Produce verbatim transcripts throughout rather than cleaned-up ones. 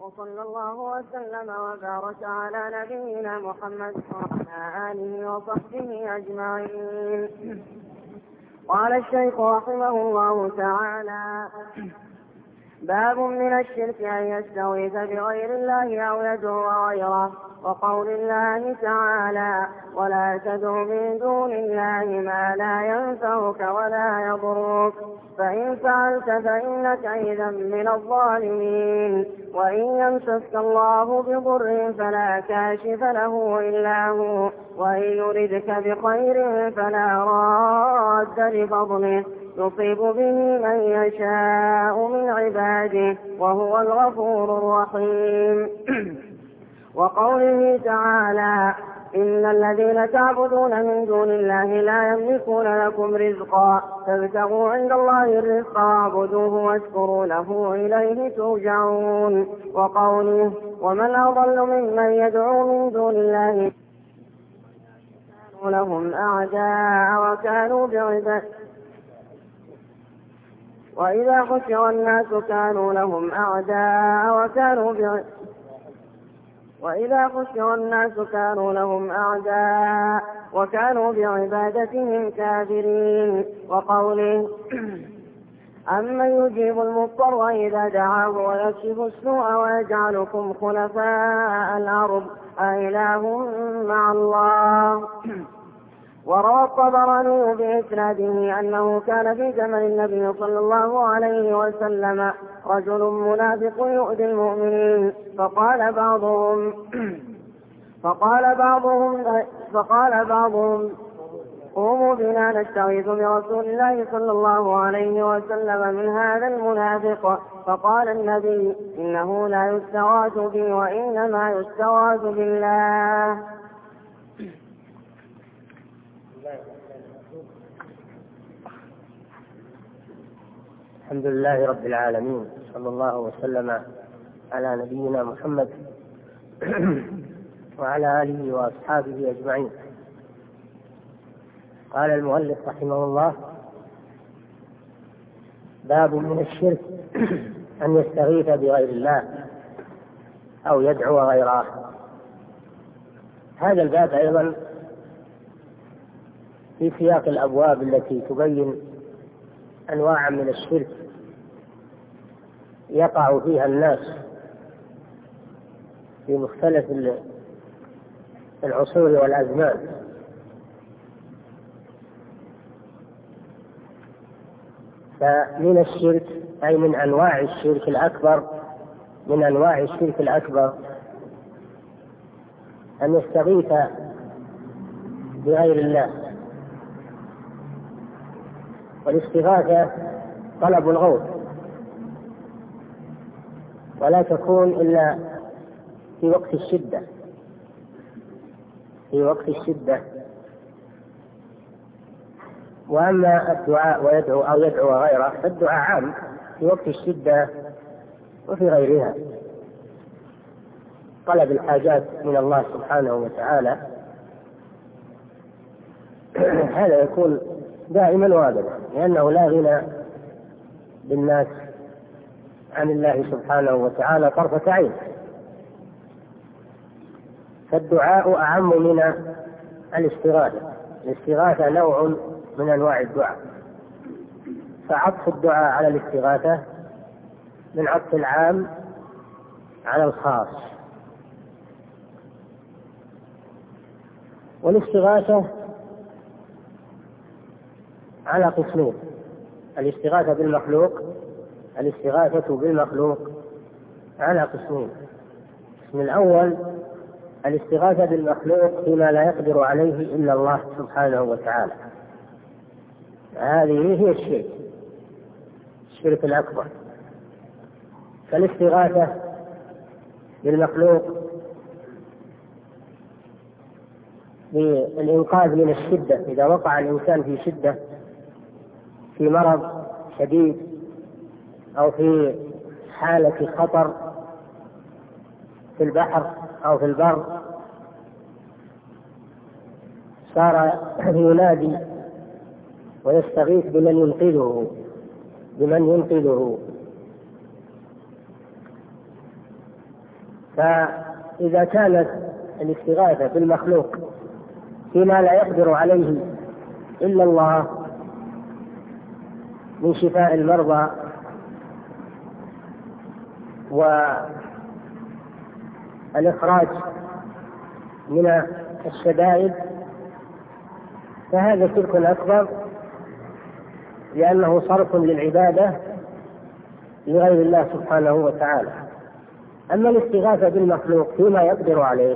وصلى الله وسلم وبارك على نبينا محمد وعلى آله وصحبه أجمعين. قال الشيخ رحمه الله تعالى: باب من الشرك أن يستغيث بغير الله أو يدعو غيره. وقول الله تعالى: ولا تدع من دون الله ما لا ينفعك ولا يضرك، فإن فعلت فإنك إذا من الظالمين. وإن يمسسك الله بضر فلا كاشف له إلا هو، وإن يردك بخير فلا راد لفضله، يصيب به من يشاء من عباده وهو الغفور الرحيم. وقوله تعالى: إن الذين تعبدون من دون الله لا يملكون لكم رزقا فابتغوا عند الله الرزق واعبدوه واشكروا له إليه ترجعون. وقوله: ومن أضل ممن يدعو من دون الله كانوا لهم أعداء وكانوا بعباد وإذا حشر الناس كانوا لهم أعداء وكانوا بعباد وإذا حشر الناس كانوا لهم أعداء وكانوا بعبادتهم كافرين. وقوله: أمن يجيب المضطر إذا دعاه ويكشف السوء ويجعلكم خلفاء الأرض أإله مع الله. وروى الطبراني بإسناده أنه كان في زمن النبي صلى الله عليه وسلم رجل منافق يؤذي المؤمنين، فقال بعضهم فقال بعضهم فقال بعضهم قوموا بنا نستغيث برسول الله صلى الله عليه وسلم من هذا المنافق. فقال النبي: إنه لا يستغاث بي وإنما يستغاث بالله. الحمد لله رب العالمين، صلى الله وسلم على نبينا محمد وعلى آله وأصحابه أجمعين. قال المؤلف رحمه الله: باب من الشرك أن يستغيث بغير الله أو يدعو غيره. هذا الباب أيضا في سياق الأبواب التي تبين أنواع من الشرك يقع فيها الناس في مختلف العصور والأزمان. فمن الشرك أي من أنواع الشرك الأكبر من أنواع الشرك الأكبر أن يستغيث بغير الله. والاستغاثة طلب الغوث، ولا تكون إلا في وقت الشدة في وقت الشدة وأما الدعاء ويدعو أو يدعو غيره فالدعاء عام في وقت الشدة وفي غيرها. طلب الحاجات من الله سبحانه وتعالى هذا يكون دائما وابدا، لأنه لا غنى بالناس عن الله سبحانه وتعالى طرفة عين. فالدعاء أعم من الاستغاثة. الاستغاثة نوع من أنواع الدعاء، فعطف الدعاء على الاستغاثة من عطف العام على الخاص. والاستغاثة على قسمين: الاستغاثة بالمخلوق الاستغاثة بالمخلوق على قسمين. القسم الأول الاستغاثة بالمخلوق فيما لا يقدر عليه إلا الله سبحانه وتعالى. هذه هي الشرك الشرك الأكبر. فالاستغاثة بالمخلوق بالإنقاذ من الشدة، إذا وقع الإنسان في شدة، في مرض شديد أو في حالة خطر في البحر أو في البر، صار ينادي ويستغيث بمن ينقذه بمن ينقذه فإذا كانت الاستغاثة بالمخلوق فيما لا يقدر عليه إلا الله من شفاء المرضى والإخراج من الشدائد، فهذا شرك أكبر، لأنه صرف للعبادة لغير الله سبحانه وتعالى. أما الاستغاثة بالمخلوق فيما يقدر عليه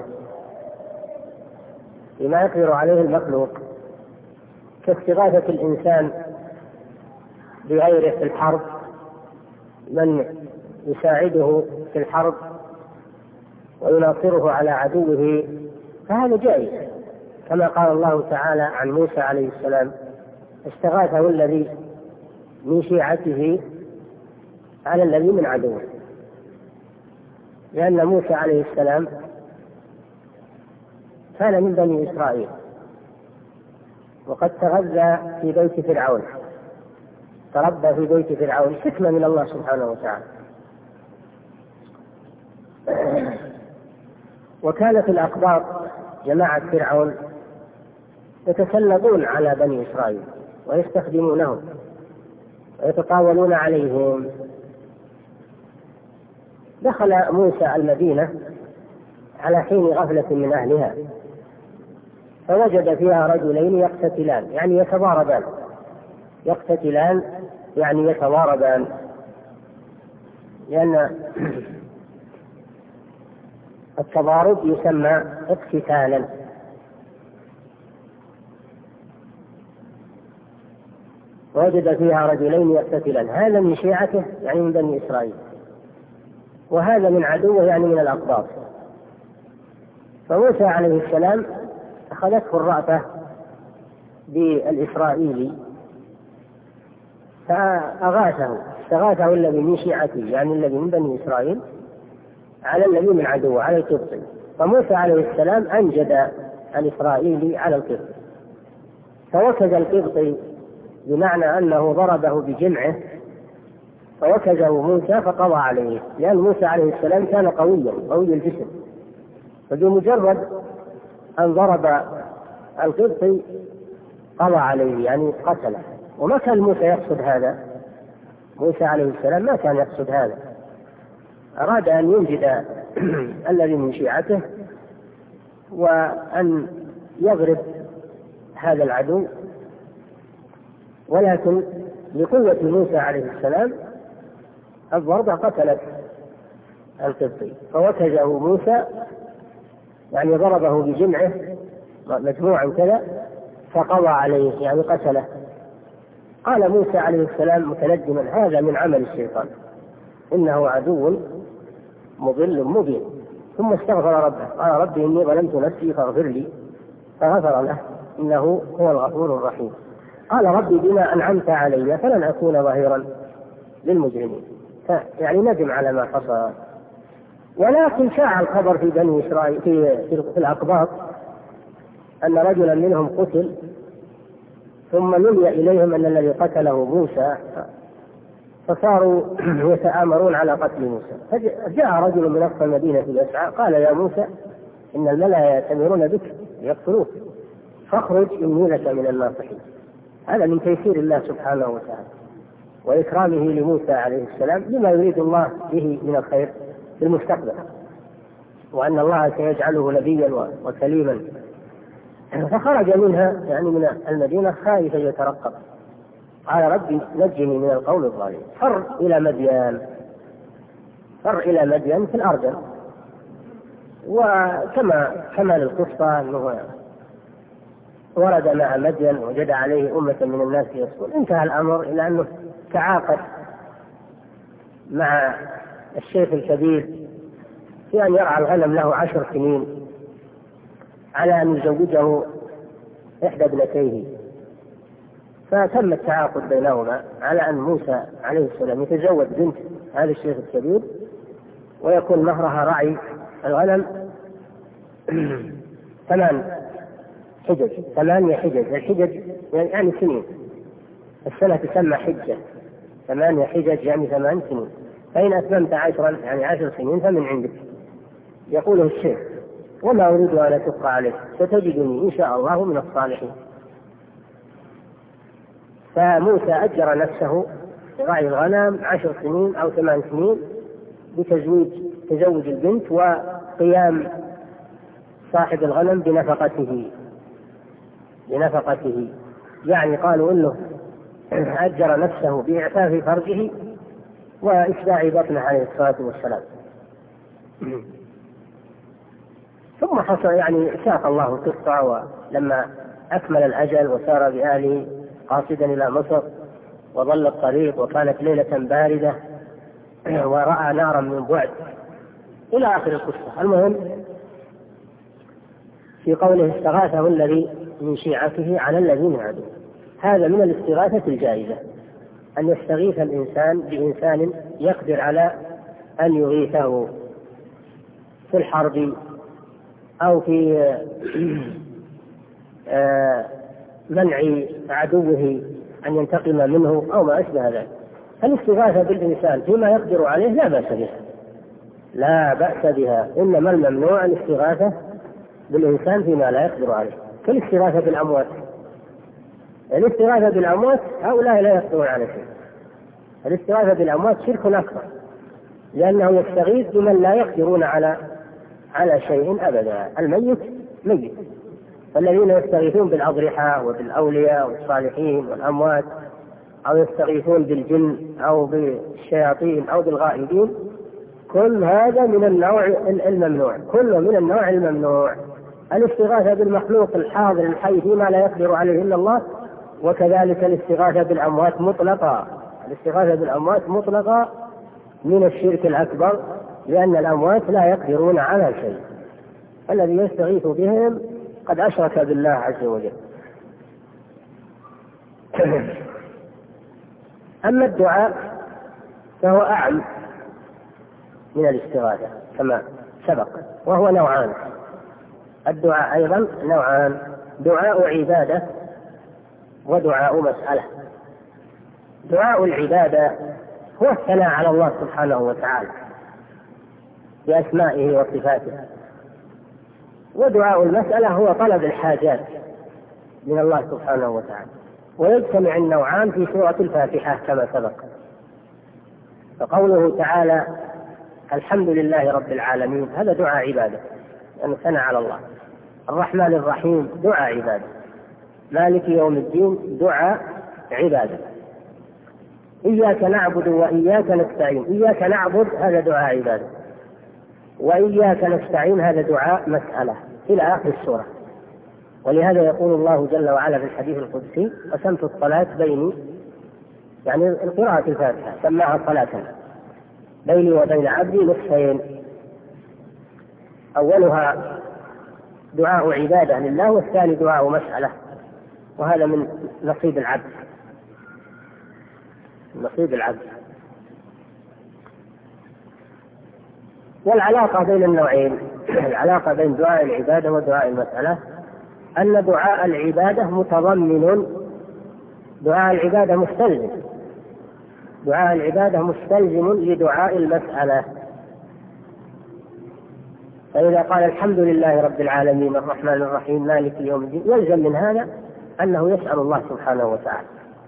فيما يقدر عليه المخلوق كاستغاثة الإنسان بغيره في الحرب، من يساعده في الحرب ويناصره على عدوه، فهذا جائز، كما قال الله تعالى عن موسى عليه السلام: استغاثه الذي من شيعته على الذي من عدوه، لأن موسى عليه السلام كان من بني إسرائيل وقد تغذى في بيت فرعون، تربى في بيت فرعون، حكمة من الله سبحانه وتعالى. وكانت الأقباط جماعة فرعون يتسلطون على بني إسرائيل ويستخدمونهم ويتطاولون عليهم. دخل موسى المدينة على حين غفلة من أهلها، فوجد فيها رجلين يقتتلان، يعني يتضاربان، يقتتلان يعني يتضاربان، لأن التضارب يسمى اقتتالا. وجد فيها رجلين يقتتلان، هذا من شيعته يعني من بني إسرائيل، وهذا من عدوه يعني من الأقباط. فموسى عليه السلام أخذته الرأفة بالإسرائيلي فأغاثه، استغاثه الذي من شيعته يعني الذي من بني إسرائيل على الذي من عدوه، على القبطي. فموسى عليه السلام أنجد الإسرائيلي على القبطي، فوكز القبطي بمعنى أنه ضربه بجمعه، فوكزه موسى فقضى عليه، لأن موسى عليه السلام كان قويا قوي الجسم، فبمجرد أن ضرب القبطي قضى عليه يعني قتله. وما كان موسى يقصد هذا، موسى عليه السلام ما كان يقصد هذا، أراد أن ينجد الذي من شيعته وأن يضرب هذا العدو، ولكن لقوة موسى عليه السلام الضربة قتلت القبطي، فوكزه موسى يعني ضربه بجمعه مجموعا كذا فقضى عليه يعني قتله. قال موسى عليه السلام متندما: هذا من عمل الشيطان، إنه عدو مضل مبين. ثم استغفر ربه، قال: ربي إني ظلمت نفسي فاغفر لي، فغفر له، إنه هو الغفور الرحيم. قال: ربي بما أنعمت علي فلن أكون ظهيرا للمجرمين، يعني ندم على ما حصل. ولكن شاع الخبر في بني إسرائيل في, في الأقباط أن رجلا منهم قتل، ثم نلي إليهم أن الذي قتله موسى، فصاروا يتآمرون على قتل موسى. فجاء رجل من أقصى المدينة يسعى، قال: يا موسى إن الملأ يأتمرون بك ليقتلوك، فاخرج إني لك من الناصحين. هذا من تيسير الله سبحانه وتعالى وإكرامه لموسى عليه السلام لما يريد الله به من الخير في المستقبل، وأن الله سيجعله نبيا وكليما. فخرج منها يعني من المدينة خائفا يترقب، قال: ربي نجني من القوم الظالمين. فر إلى مدين، فر إلى مدين في الأردن. وكما كمال القصة أنه ورد مع مدين وجد عليه أمة من الناس يسكن، انتهى الأمر إلى أنه تعاقد مع الشيخ الكبير في أن يرعى الغنم له عشر سنين على أن يزوجه إحدى ابنتيه. فتم التعاقد بينهما على أن موسى عليه السلام يتزوج بنت هذا الشيخ الكبير ويكون مهرها رعي الغنم ثمان حجج، ثمانية حجج. الحجج يعني سنين، السنة تسمى حجة، ثمانية حجج يعني ثمان سنين، فإن أتممت عشرا يعني عشر سنين فمن عندك. يقوله الشيخ وما أريد أن أشق عليك ستجدني إن شاء الله من الصالحين. فموسى أجر نفسه راعي الغنم عشر سنين أو ثمان سنين بتزويج تزوج البنت وقيام صاحب الغنم بنفقته بنفقته يعني قالوا إنه أجر نفسه بإعفاف فرجه وإشباع بطنه عليه الصلاة والسلام. ثم حصل يعني شاق الله القصة، ولما أكمل الأجل وسار بأهله قاصدا إلى مصر وظل الطريق وكانت ليلة باردة ورأى نارا من بعد إلى آخر القصة. المهم في قوله استغاثه الذي من شيعته على الذين عدوا، هذا من الاستغاثة الجائزة، أن يستغيث الإنسان بإنسان يقدر على أن يغيثه في الحرب أو في منع عدوه أن ينتقم منه أو ما أشبه ذلك. فالاستغاثة بالإنسان فيما يقدر عليه لا بأس بها لا بأس بها إنما الممنوع الاستغاثة بالإنسان فيما لا يقدر عليه، كالاستغاثة بالأموات. الاستغاثة بالأموات هؤلاء لا يقدرون على شيء. الاستغاثة بالأموات شرك أكبر، لأنه يستغيث بمن لا يقدرون على على شيء أبدا. الميت ميت. فالذين يستغيثون بالأضرحة وبالأولياء والصالحين والأموات، أو يستغيثون بالجن أو بالشياطين أو بالغائبين، كل هذا من النوع الممنوع، كله من النوع الممنوع. الاستغاثة بالمخلوق الحاضر الحي فيما لا يقدر عليه إلا الله، وكذلك الاستغاثة بالأموات مطلقة. الاستغاثة بالأموات مطلقة من الشرك الأكبر، لأن الأموات لا يقدرون على شيء. الذي يستغيث بهم قد أشرك بالله عز وجل. أما الدعاء فهو أعم من الاستغاثة كما سبق، وهو نوعان. الدعاء أيضا نوعان: دعاء عبادة ودعاء مسألة. دعاء العبادة هو الثناء على الله سبحانه وتعالى بأسمائه وصفاته، ودعاء المسألة هو طلب الحاجات من الله سبحانه وتعالى. ويجتمع النوعان في سورة الفاتحة كما سبق. فقوله تعالى الحمد لله رب العالمين هذا دعاء عبادة، يعني ثناء على الله. الرحمن الرحيم دعاء عبادة. مالك يوم الدين دعاء عبادة. إياك نعبد وإياك نستعين، إياك نعبد هذا دعاء عبادة، وإياك نستعين هذا دعاء مسألة إلى آخر السورة. ولهذا يقول الله جل وعلا في الحديث القدسي: قسمت الصلاة بيني، يعني القراءة الفاتحة سماها صلاة، بيني وبين عبدي نصفين، أولها دعاء عبادة لله والثاني دعاء مسألة، وهذا من نصيب العبد نصيب العبد. والعلاقة بين النوعين، العلاقة بين دعاء العبادة ودعاء المسألة، أن دعاء العبادة متضمن، دعاء العبادة مستلزم دعاء العبادة مستلزم لدعاء المسألة. فإذا قال الحمد لله رب العالمين الرحمن الرحيم مالك يوم الدين، يلزم من هذا أنه يسأل الله سبحانه وتعالى.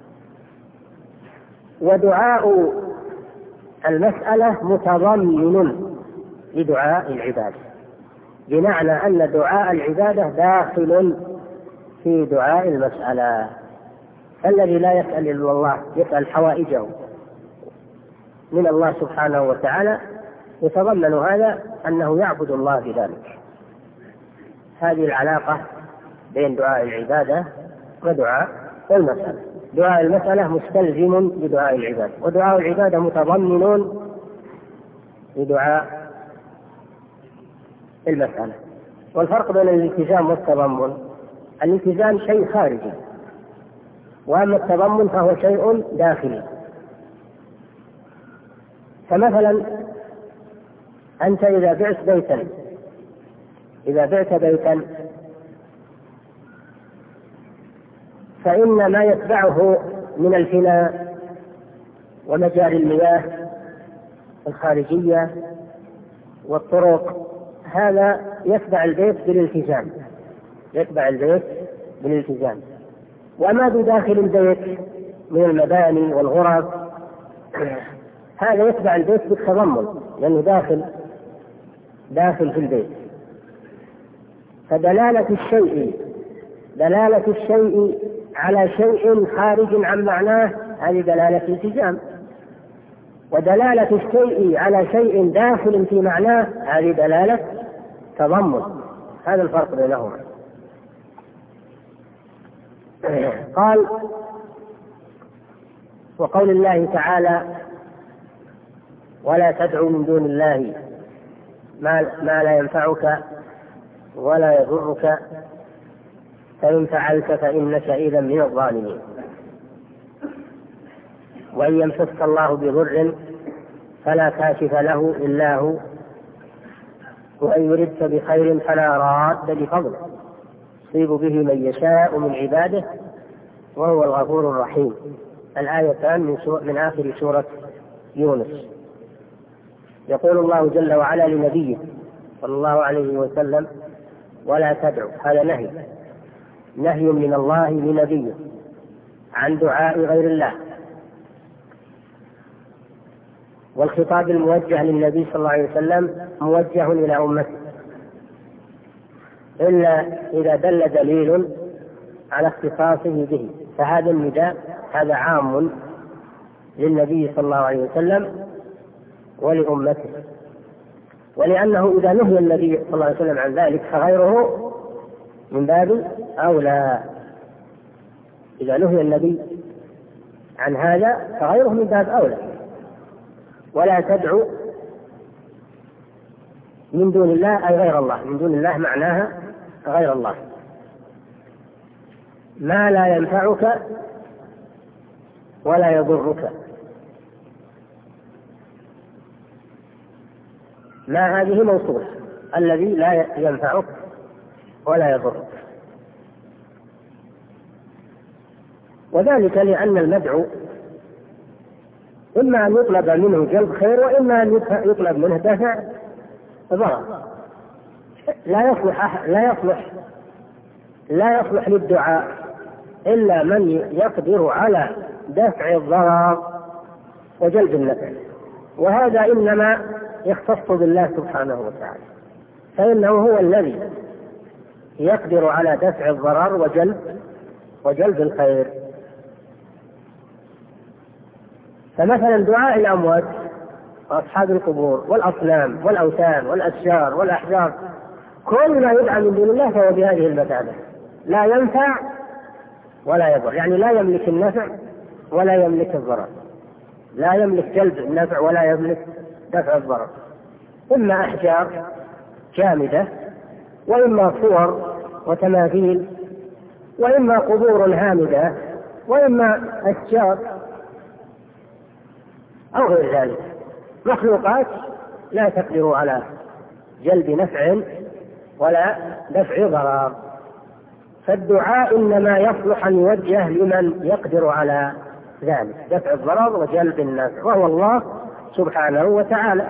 ودعاء المسألة متضمن لدعاء العبادة، بمعنى أن دعاء العبادة داخل في دعاء المسألة. الذي لا يسأل إلا الله يسأل حوائجه من الله سبحانه وتعالى، يتضمن هذا أنه يعبد الله بذلك. هذه العلاقة بين دعاء العبادة ودعاء المسألة. دعاء المسألة مستلزم لدعاء العبادة، ودعاء العبادة متضمن لدعاء المسألة. والفرق بين الالتزام والتضمن: الالتزام شيء خارجي، وأما التضمن فهو شيء داخلي. فمثلا أنت إذا بعت بيتا إذا بعت بيتا فإن ما يتبعه من الفناء ومجاري المياه الخارجية والطرق، هذا يتبع البيت بالالتزام، يتبع البيت بالالتزام. وما بداخل البيت من المباني والغرف هذا يتبع البيت بالتضمن، لأنه داخل داخل في البيت. فدلالة الشيء دلالة الشيء على شيء خارج عن معناه هذه دلالة التزام، ودلالة الشيء على شيء داخل في معناه هذه دلالة تضمن. هذا الفرق بينهما. قال: وقول الله تعالى: ولا تدعو من دون الله ما, ما لا ينفعك ولا يضرك فإن فعلت فإنك إذا من الظالمين. وإن يمسسك الله بضر فلا كاشف له إلا هو وإن يردك بخير فلا راد لفضله يصيب به من يشاء من عباده وهو الغفور الرحيم. الآيتان من, من آخر سورة يونس. يقول الله جل وعلا لنبيه صلى الله عليه وسلم: ولا تدعو. هذا نهي نهي من الله لنبيه عن دعاء غير الله. والخطاب الموجه للنبي صلى الله عليه وسلم موجه إلى أمته، إلا إذا دل دليل على اختصاصه به، فهذا النداء هذا عام للنبي صلى الله عليه وسلم ولأمته. ولأنه إذا نهي النبي صلى الله عليه وسلم عن ذلك فغيره من باب أولى. إذا نهي النبي عن هذا فغيره من باب أولى. ولا تدعو من دون الله أي غير الله. من دون الله معناها غير الله. ما لا ينفعك ولا يضرك. ما هذه موصولة، الذي لا ينفعك ولا يضرك. وذلك لأن المدعو إما أن يطلب منه جلب خير وإما أن يطلب منه دفع ضرر. لا يصلح لا يصلح لا يصلح للدعاء إلا من يقدر على دفع الضرر وجلب النفع، وهذا إنما يختص بالله سبحانه وتعالى، فإنه هو الذي يقدر على دفع الضرر وجلب وجلب الخير. فمثلا دعاء الأموات وأصحاب القبور والأصنام والأوثان والأشجار والأحجار كل ما يدعى من دون الله فهو بهذه المثابة، لا ينفع ولا يضر، يعني لا يملك النفع ولا يملك الضرر، لا يملك جلب النفع ولا يملك دفع الضرر. إما أحجار جامدة وإما صور وتماثيل وإما قبور هامدة وإما أشجار أو غير ذلك، مخلوقات لا تقدر على جلب نفع ولا دفع ضرر. فالدعاء إنما يصلح أن يوجه لمن يقدر على ذلك، دفع الضرر وجلب النفع، وهو الله سبحانه وتعالى.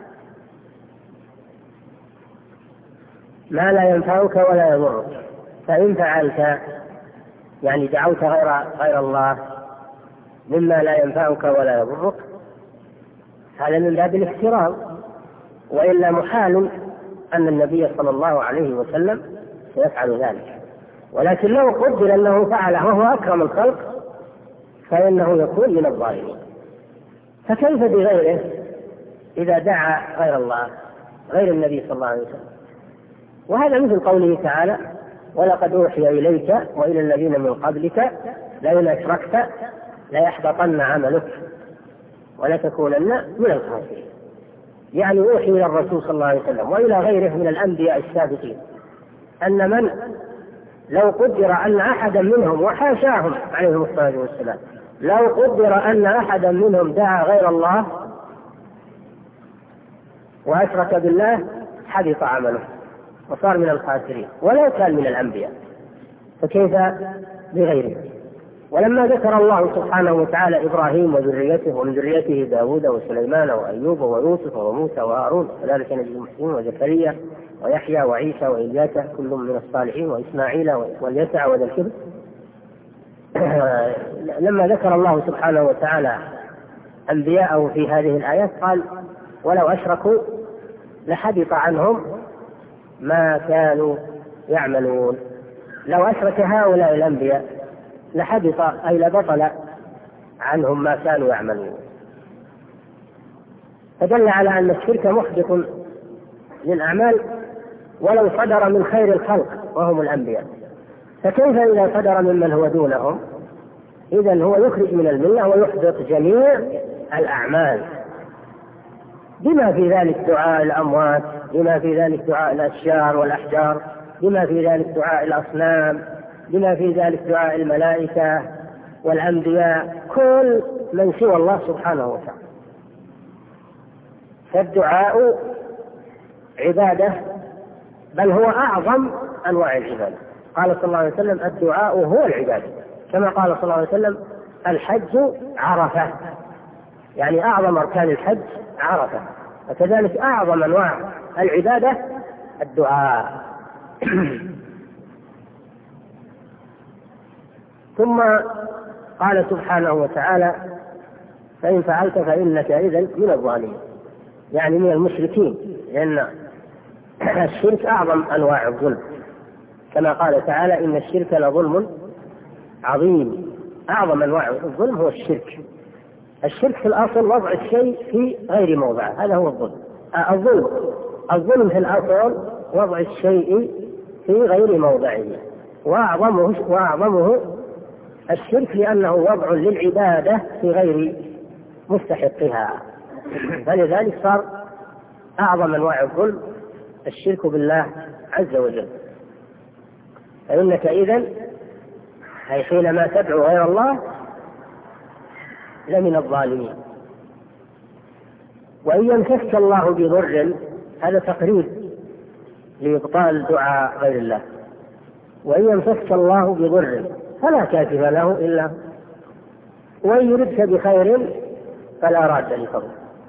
ما لا ينفعك ولا يضرك فإن فعلت، يعني دعوت غير غير الله مما لا ينفعك ولا يضرك، هذا من باب الاحترام، وإلا محال أن النبي صلى الله عليه وسلم سيفعل ذلك. ولكن لو قدر أنه فعله وهو أكرم الخلق فإنه يكون من الظالمين. فكيف بغيره إذا دعا غير الله غير النبي صلى الله عليه وسلم؟ وهذا مثل قوله تعالى: ولقد أوحي إليك وإلى الذين من قبلك لئن أشركت ليحبطن عملك ولتكونن من الخاسرين. يعني أوحي إلى الرسول صلى الله عليه وسلم وإلى غيره من الأنبياء السابقين أن من لو قدر أن أحدا منهم، وحاشاهم عليهم الصلاة والسلام، لو قدر أن أحدا منهم دعا غير الله وأشرك بالله حبط عمله وصار من الخاسرين ولو كان من الأنبياء، فكيف بغيره؟ ولما ذكر الله سبحانه وتعالى إبراهيم وذريته ومن ذريته داود وسليمان وأيوب ويوسف وموسى وهارون كذلك نجزي المحسنين وزكريا ويحيى وعيسى وإلياس كل من الصالحين وإسماعيل واليسع وذا الكبر، لما ذكر الله سبحانه وتعالى أنبياءه في هذه الآيات قال ولو أشركوا لحبط عنهم ما كانوا يعملون. لو أشرك هؤلاء الأنبياء لحبط أي لبطل عنهم ما كانوا يعملون، فدل على أن الشرك محبط للأعمال ولو صدر من خير الخلق وهم الأنبياء، فكيف إذا صدر ممن هو دونهم؟ إذن هو يخرج من الملة ويحبط جميع الأعمال، بما في ذلك دعاء الأموات، بما في ذلك دعاء الأشجار والأحجار، بما في ذلك دعاء الأصنام، بما في ذلك دعاء الملائكة والأنبياء، كل من سوى الله سبحانه وتعالى. فالدعاء عبادة، بل هو أعظم أنواع العبادة. قال صلى الله عليه وسلم الدعاء هو العبادة، كما قال صلى الله عليه وسلم الحج عرفة، يعني أعظم أركان الحج عرفة، وكذلك أعظم أنواع العبادة الدعاء. ثم قال سبحانه وتعالى فإن فعلت فإنك إذن من الظالمين، يعني من المشركين، لأن الشرك أعظم أنواع الظلم، كما قال تعالى إن الشرك لظلم عظيم. أعظم أنواع الظلم هو الشرك. الشرك في الأصل وضع الشيء في غير موضعه، هذا هو الظلم. الظلم الظلم في الأصل وضع الشيء في غير موضعه، وأعظمه, وأعظمه الشرك لأنه وضع للعبادة في غير مستحقها، فلذلك صار أعظم أنواع الظلم الشرك بالله عز وجل. فإنك إذن أي حينما تدعو غير الله لمن الظالمين. وإن يمسك الله بضر، هذا تقريب لإبطال دعاء غير الله، وإن يمسك الله بضر فلا كاشف له إلا هو، وإن يردك بخير فلا راد لفضله.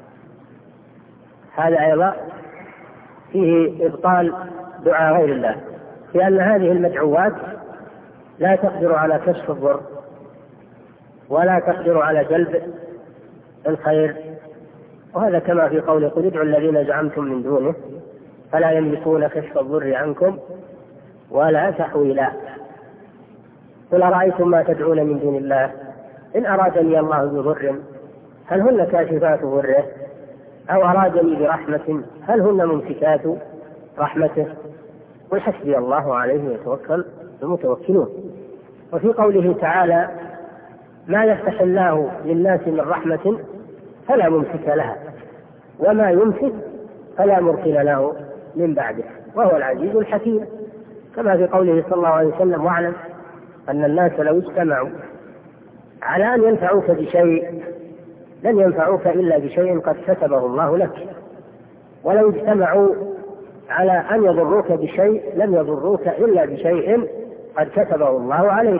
هذا أيضا فيه إبطال دعاء غير الله، لأن هذه المدعوات لا تقدر على كشف الضر ولا تقدر على جلب الخير، وهذا كما في قوله قل ادعوا الذين زعمتم من دونه فلا يملكون كشف الضر عنكم ولا تحويلا. قل أرأيتم ما تدعون من دون الله إن أرادني الله بضر هل هن كاشفات ضره أو أرادني برحمة هل هن ممسكات رحمته قل حسبي الله عليه يتوكل المتوكلون. وفي قوله تعالى ما يفتح الله للناس من رحمة فلا ممسك لها وما يمسك فلا مرسل له من بعده وهو العزيز الحكيم، كما في قوله صلى الله عليه وسلم واعلم أن الناس لو اجتمعوا على أن ينفعوك بشيء لن ينفعوك إلا بشيء قد كتبه الله لك، ولو اجتمعوا على أن يضروك بشيء لم يضروك إلا بشيء قد كتبه الله عليك.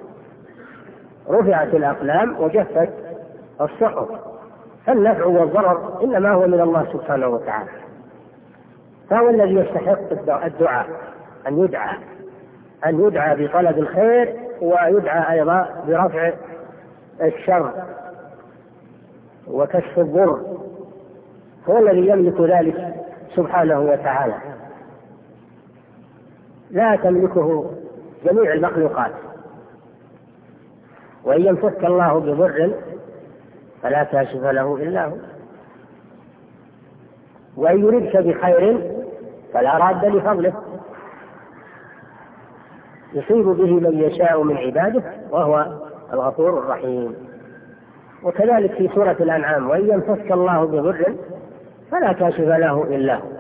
رفعت الأقلام وجفت الصحف، فالنفع والضرر إنما هو من الله سبحانه وتعالى، فهو الذي يستحق الدعاء أن يدعى أن يدعى بطلب الخير ويدعى أيضا برفع الشر وكشف الضر، هو الذي يملك ذلك سبحانه وتعالى، لا تملكه جميع المخلوقات. وإن يمسك الله بضر فلا كاشف له إلا هو، وإن يردك بخير فلا راد لفضله يصيب به من يشاء من عباده وهو الغفور الرحيم. وكذلك في سورة الأنعام وإن يمسك الله بضر فلا كاشف له إلا هو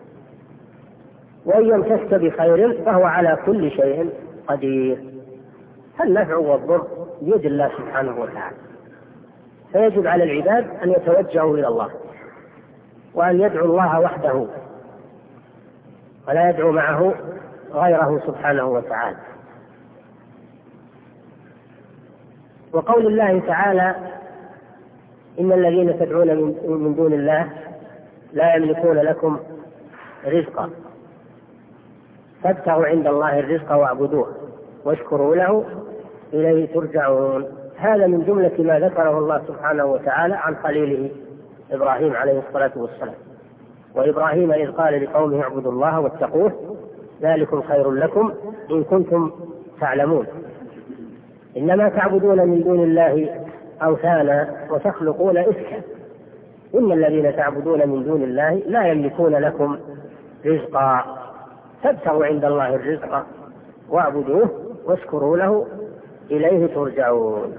وإن يمسك بخير فهو على كل شيء قدير. فالنفع والضر بيد الله سبحانه وتعالى، فيجب على العباد أن يتوجهوا إلى الله وأن يدعوا الله وحده ولا يدعو معه غيره سبحانه وتعالى. وقول الله تعالى إن الذين تدعون من دون الله لا يملكون لكم رزقا فابتغوا عند الله الرزق واعبدوه واشكروا له إليه ترجعون. هذا من جملة ما ذكره الله سبحانه وتعالى عن خليله إبراهيم عليه الصلاة والسلام. وإبراهيم إذ قال لقومه اعبدوا الله واتقوه ذلكم خير لكم إن كنتم تعلمون. إنما تعبدون من دون الله أوثانا وتخلقون إفكا إن الذين تعبدون من دون الله لا يملكون لكم رزقا فابتغوا عند الله الرزق واعبدوه واشكروا له إليه ترجعون.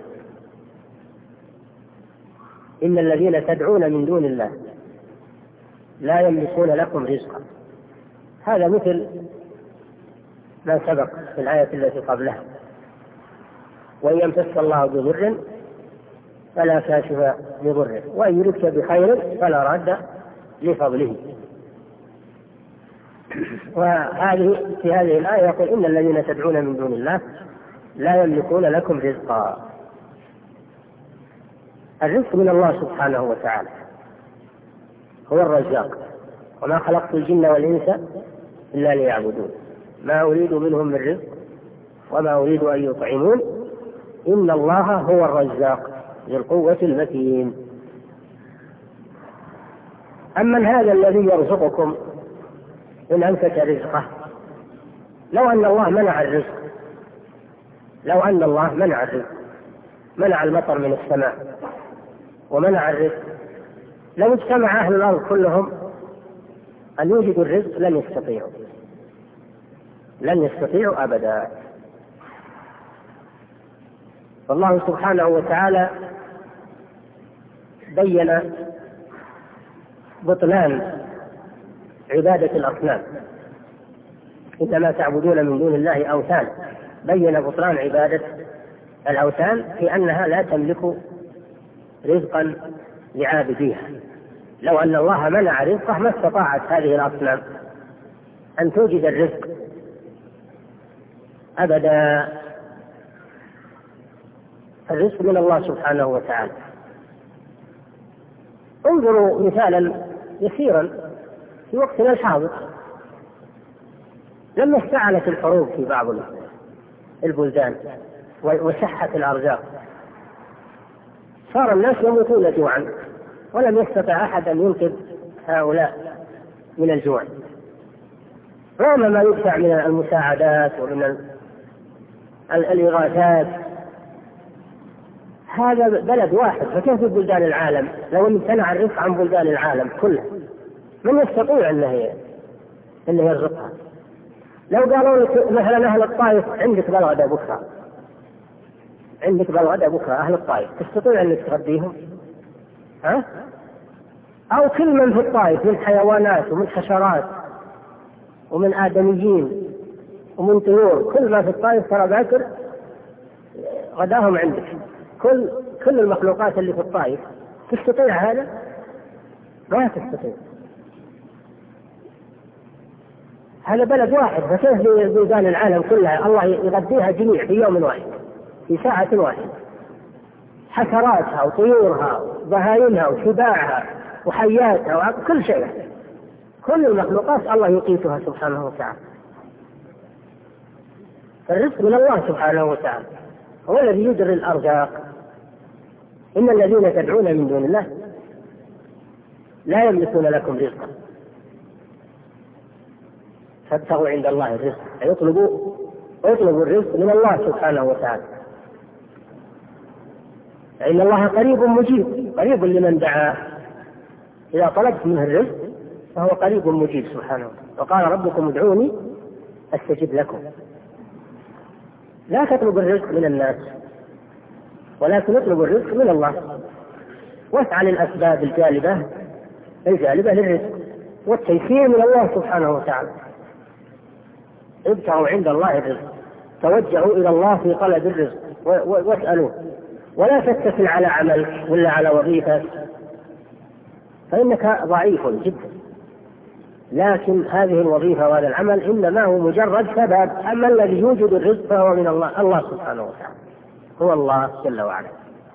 إن الذين تدعون من دون الله لا يملكون لكم رزقا. هذا مثل ما سبق في الآية التي قبلها وإن يمسك الله بضر فلا كاشف لضره وإن يردك بخير فلا راد لفضله. وهذه في هذه الآية يقول إن الذين تدعون من دون الله لا يملكون لكم رزقا. الرزق من الله سبحانه وتعالى هو الرزاق وما خلقت الجن والإنس إلا ليعبدون ما أريد منهم من رزق وما أريد أن يطعمون إن الله هو الرزاق ذو القوة المتين. أمن هذا الذي يرزقكم إن أمسك رزقه؟ لو أن الله منع الرزق لو أن الله منع الرزق منع المطر من السماء ومنع الرزق لو اجتمع أهل الأرض كلهم أن يوجدوا الرزق لن يستطيعوا لن يستطيعوا أبدا. فالله سبحانه وتعالى بين بطلان عبادة الأصنام إنما تعبدون من دون الله أوثان. بين بطلان عبادة الأوثان في أنها لا تملك رزقا لعابديها. لو أن الله منع رزقه ما استطاعت هذه الأصنام أن توجد الرزق أبدا. الرزق من الله سبحانه وتعالى. انظروا مثالا يسيرا في وقتنا الحاضر لما اشتعلت الحروب في بعض البلدان وشحت الأرزاق صار الناس يموتون جوعا ولم يستطع أحد أن ينقذ هؤلاء من الجوع رغم ما يدفع من المساعدات ومن الإغاثات. هذا بلد واحد فكيف في بلدان العالم لو امتنع الرزق عن بلدان العالم كله من يستطيع أنه أنه يرزقها؟ لو قالوا لك مثلا أهل الطائف عندك بالغداء بكرة عندك بالغداء بكرة أهل الطائف تستطيع أنك تغذيهم؟ ها؟ أو كل من في الطائف من حيوانات ومن حشرات ومن آدميين ومن طيور كل ما في الطائف ترى باكر غداهم عندك كل كل المخلوقات اللي في الطائف تستطيع هذا؟ ما تستطيع. هذا بلد واحد فكيف بلدان العالم كلها الله يغذيها جميع في يوم واحد في ساعة واحدة حشراتها وطيورها وبهائمها وسباعها وحياتها وكل شيء كل المخلوقات الله يقيتها سبحانه وتعالى. فالرزق من الله سبحانه وتعالى هو الذي يجري الأرزاق. إن الذين تدعون من دون الله لا يملكون لكم رزقا فابتغوا عند الله الرزق يطلبوا اطلبوا الرزق من الله سبحانه وتعالى. إن الله قريب مجيب قريب لمن دعاه. إذا طلبت منه الرزق فهو قريب مجيب سبحانه وتعالى. وقال ربكم ادعوني أستجب لكم. لا تطلب الرزق من الناس ولكن اطلب الرزق من الله واسعى للأسباب الجالبة الجالبة للرزق والتيسير من الله سبحانه وتعالى. ابتغوا عند الله الرزق توجهوا إلى الله في طلب الرزق واسألوه ولا تتكل على عملك ولا على وظيفتك فإنك ضعيف جدا لكن هذه الوظيفة وهذا العمل إنما هو مجرد سبب. أما الذي يوجد الرزق فهو من الله الله سبحانه وتعالى. هو الله جل وعلا.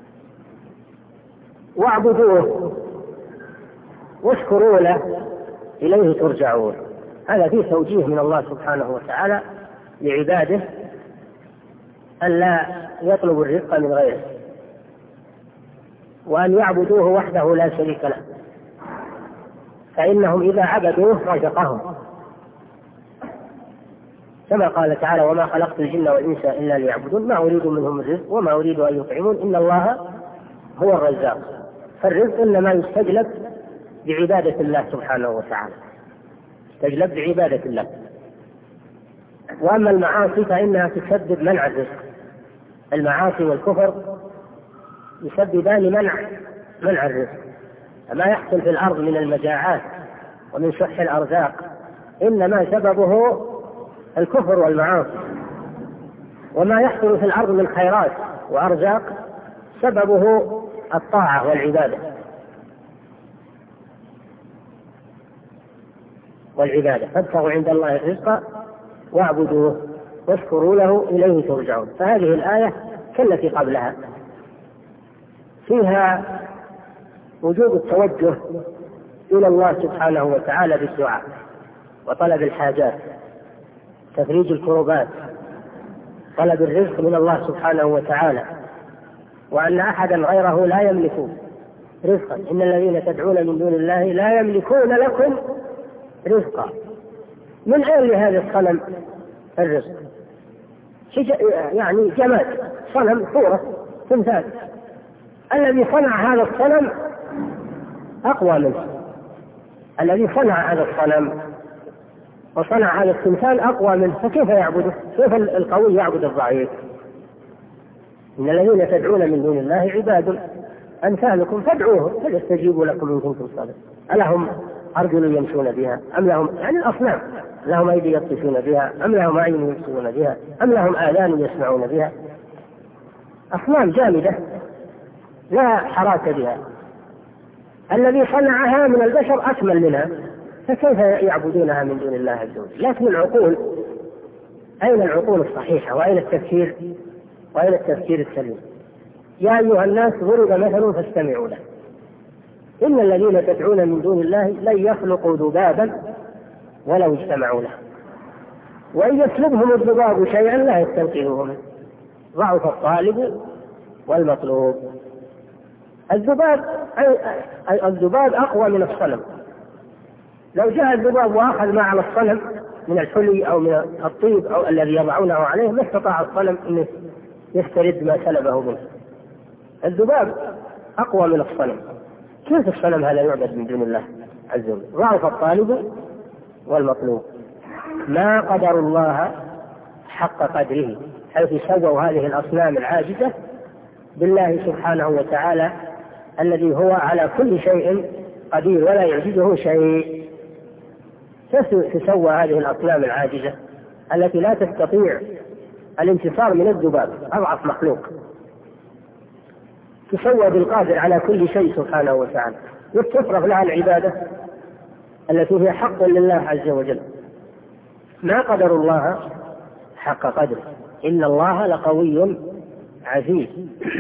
واعبدوه واشكروا له إليه ترجعون. هذا فيه توجيه من الله سبحانه وتعالى لعباده أن لا يطلبوا الرزق من غيره، وأن يعبدوه وحده لا شريك له، فإنهم إذا عبدوه رزقهم، كما قال تعالى: وما خلقت الجن والإنس إلا ليعبدون ما أريد منهم الرزق وما أريد أن يطعمون إن الله هو الرزاق. فالرزق إنما يستجلب بعبادة الله سبحانه وتعالى، يستجلب بعبادة الله. وأما المعاصي فإنها تسبب منع الرزق. المعاصي والكفر يسببان منع منع الرزق. ما يحصل في الأرض من المجاعات ومن شح الأرزاق إنما سببه الكفر والمعاصي، وما يحصل في الأرض من خيرات وأرزاق سببه الطاعة والعبادة والعبادة فابتغوا عند الله الرزق واعبدوه واشكروا له إليه ترجعون. فهذه الآية كالتي قبلها فيها وجوب التوجه إلى الله سبحانه وتعالى بالدعاء وطلب الحاجات، تفريج الكربات، طلب الرزق من الله سبحانه وتعالى، وأن أحدا غيره لا يملك رزقا. إن الذين تدعون من دون الله لا يملكون لكم رزقا. من أين لهذا الصنم الرزق؟ يعني جماد، صنم، صورة، تمثال. الذي صنع هذا الصنم أقوى منه، الذي صنع هذا الصنم وصنع هذا التمثال أقوى منه، فكيف يعبده؟ كيف القوي يعبد الضعيف؟ إن الذين تدعون من دون الله عباد أمثالكم فادعوهم فليستجيبوا لكم إن كنتم صادقين. ألهم أرجل يمشون بها أم لهم، يعني الأصنام، لهم أيدي يبطشون بها أم لهم أعين يبصرون بها أم لهم آذان يسمعون بها؟ أصنام جامدة لا حراك بها. الذي صنعها من البشر أكمل منها، فكيف يعبدونها من دون الله عز وجل؟ لكن العقول، أين العقول الصحيحة وأين التفكير وأين التفكير السليم؟ يا أيها الناس ضرب مثل فاستمعوا له إن الذين تدعون من دون الله لن يخلقوا ذبابا ولو اجتمعوا له وإن يسلبهم الذباب شيئا لا يستنقذوه منه ضعف الطالب والمطلوب. الذباب الذباب أقوى من الصنم. لو جاء الذباب وأخذ ما على الصنم من الحلي أو من الطيب أو الذي يضعونه عليه ما استطاع الصنم أن يسترد ما سلبه منه. الذباب أقوى من الصنم. كيف الصنم هذا يعبد من دون الله عز وجل؟ ضعف الطالب والمطلوب. ما قدر الله حق قدره، حيث سووا هذه الأصنام العاجزة بالله سبحانه وتعالى الذي هو على كل شيء قدير ولا يعجزه شيء. تسوى هذه الأصنام العاجزة التي لا تستطيع الانتصار من الذباب، أضعف مخلوق، تسوى بالقادر على كل شيء سبحانه وتعالى، وتصرف لها العبادة التي هي حق لله عز وجل. ما قدر الله حق قدره إن الله لقوي عزيز.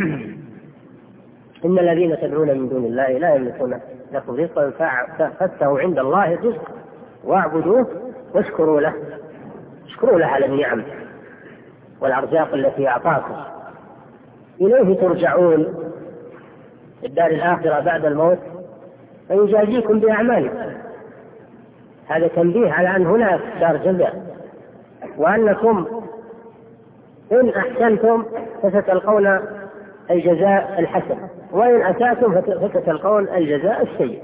إن الذين تدعون من دون الله لا يملكون لكم رزقا فابتغوا عند الله الرزق واعبدوه واشكروا له. اشكروا له على النعم والأرزاق التي أعطاكم. إليه ترجعون الدار الآخرة بعد الموت فيجازيكم بأعمالكم. هذا تنبيه على أن هناك دار جزاء، وأنكم إن أحسنتم فستلقون الجزاء الحسن وإن أسأتم فستلقون الجزاء السيء.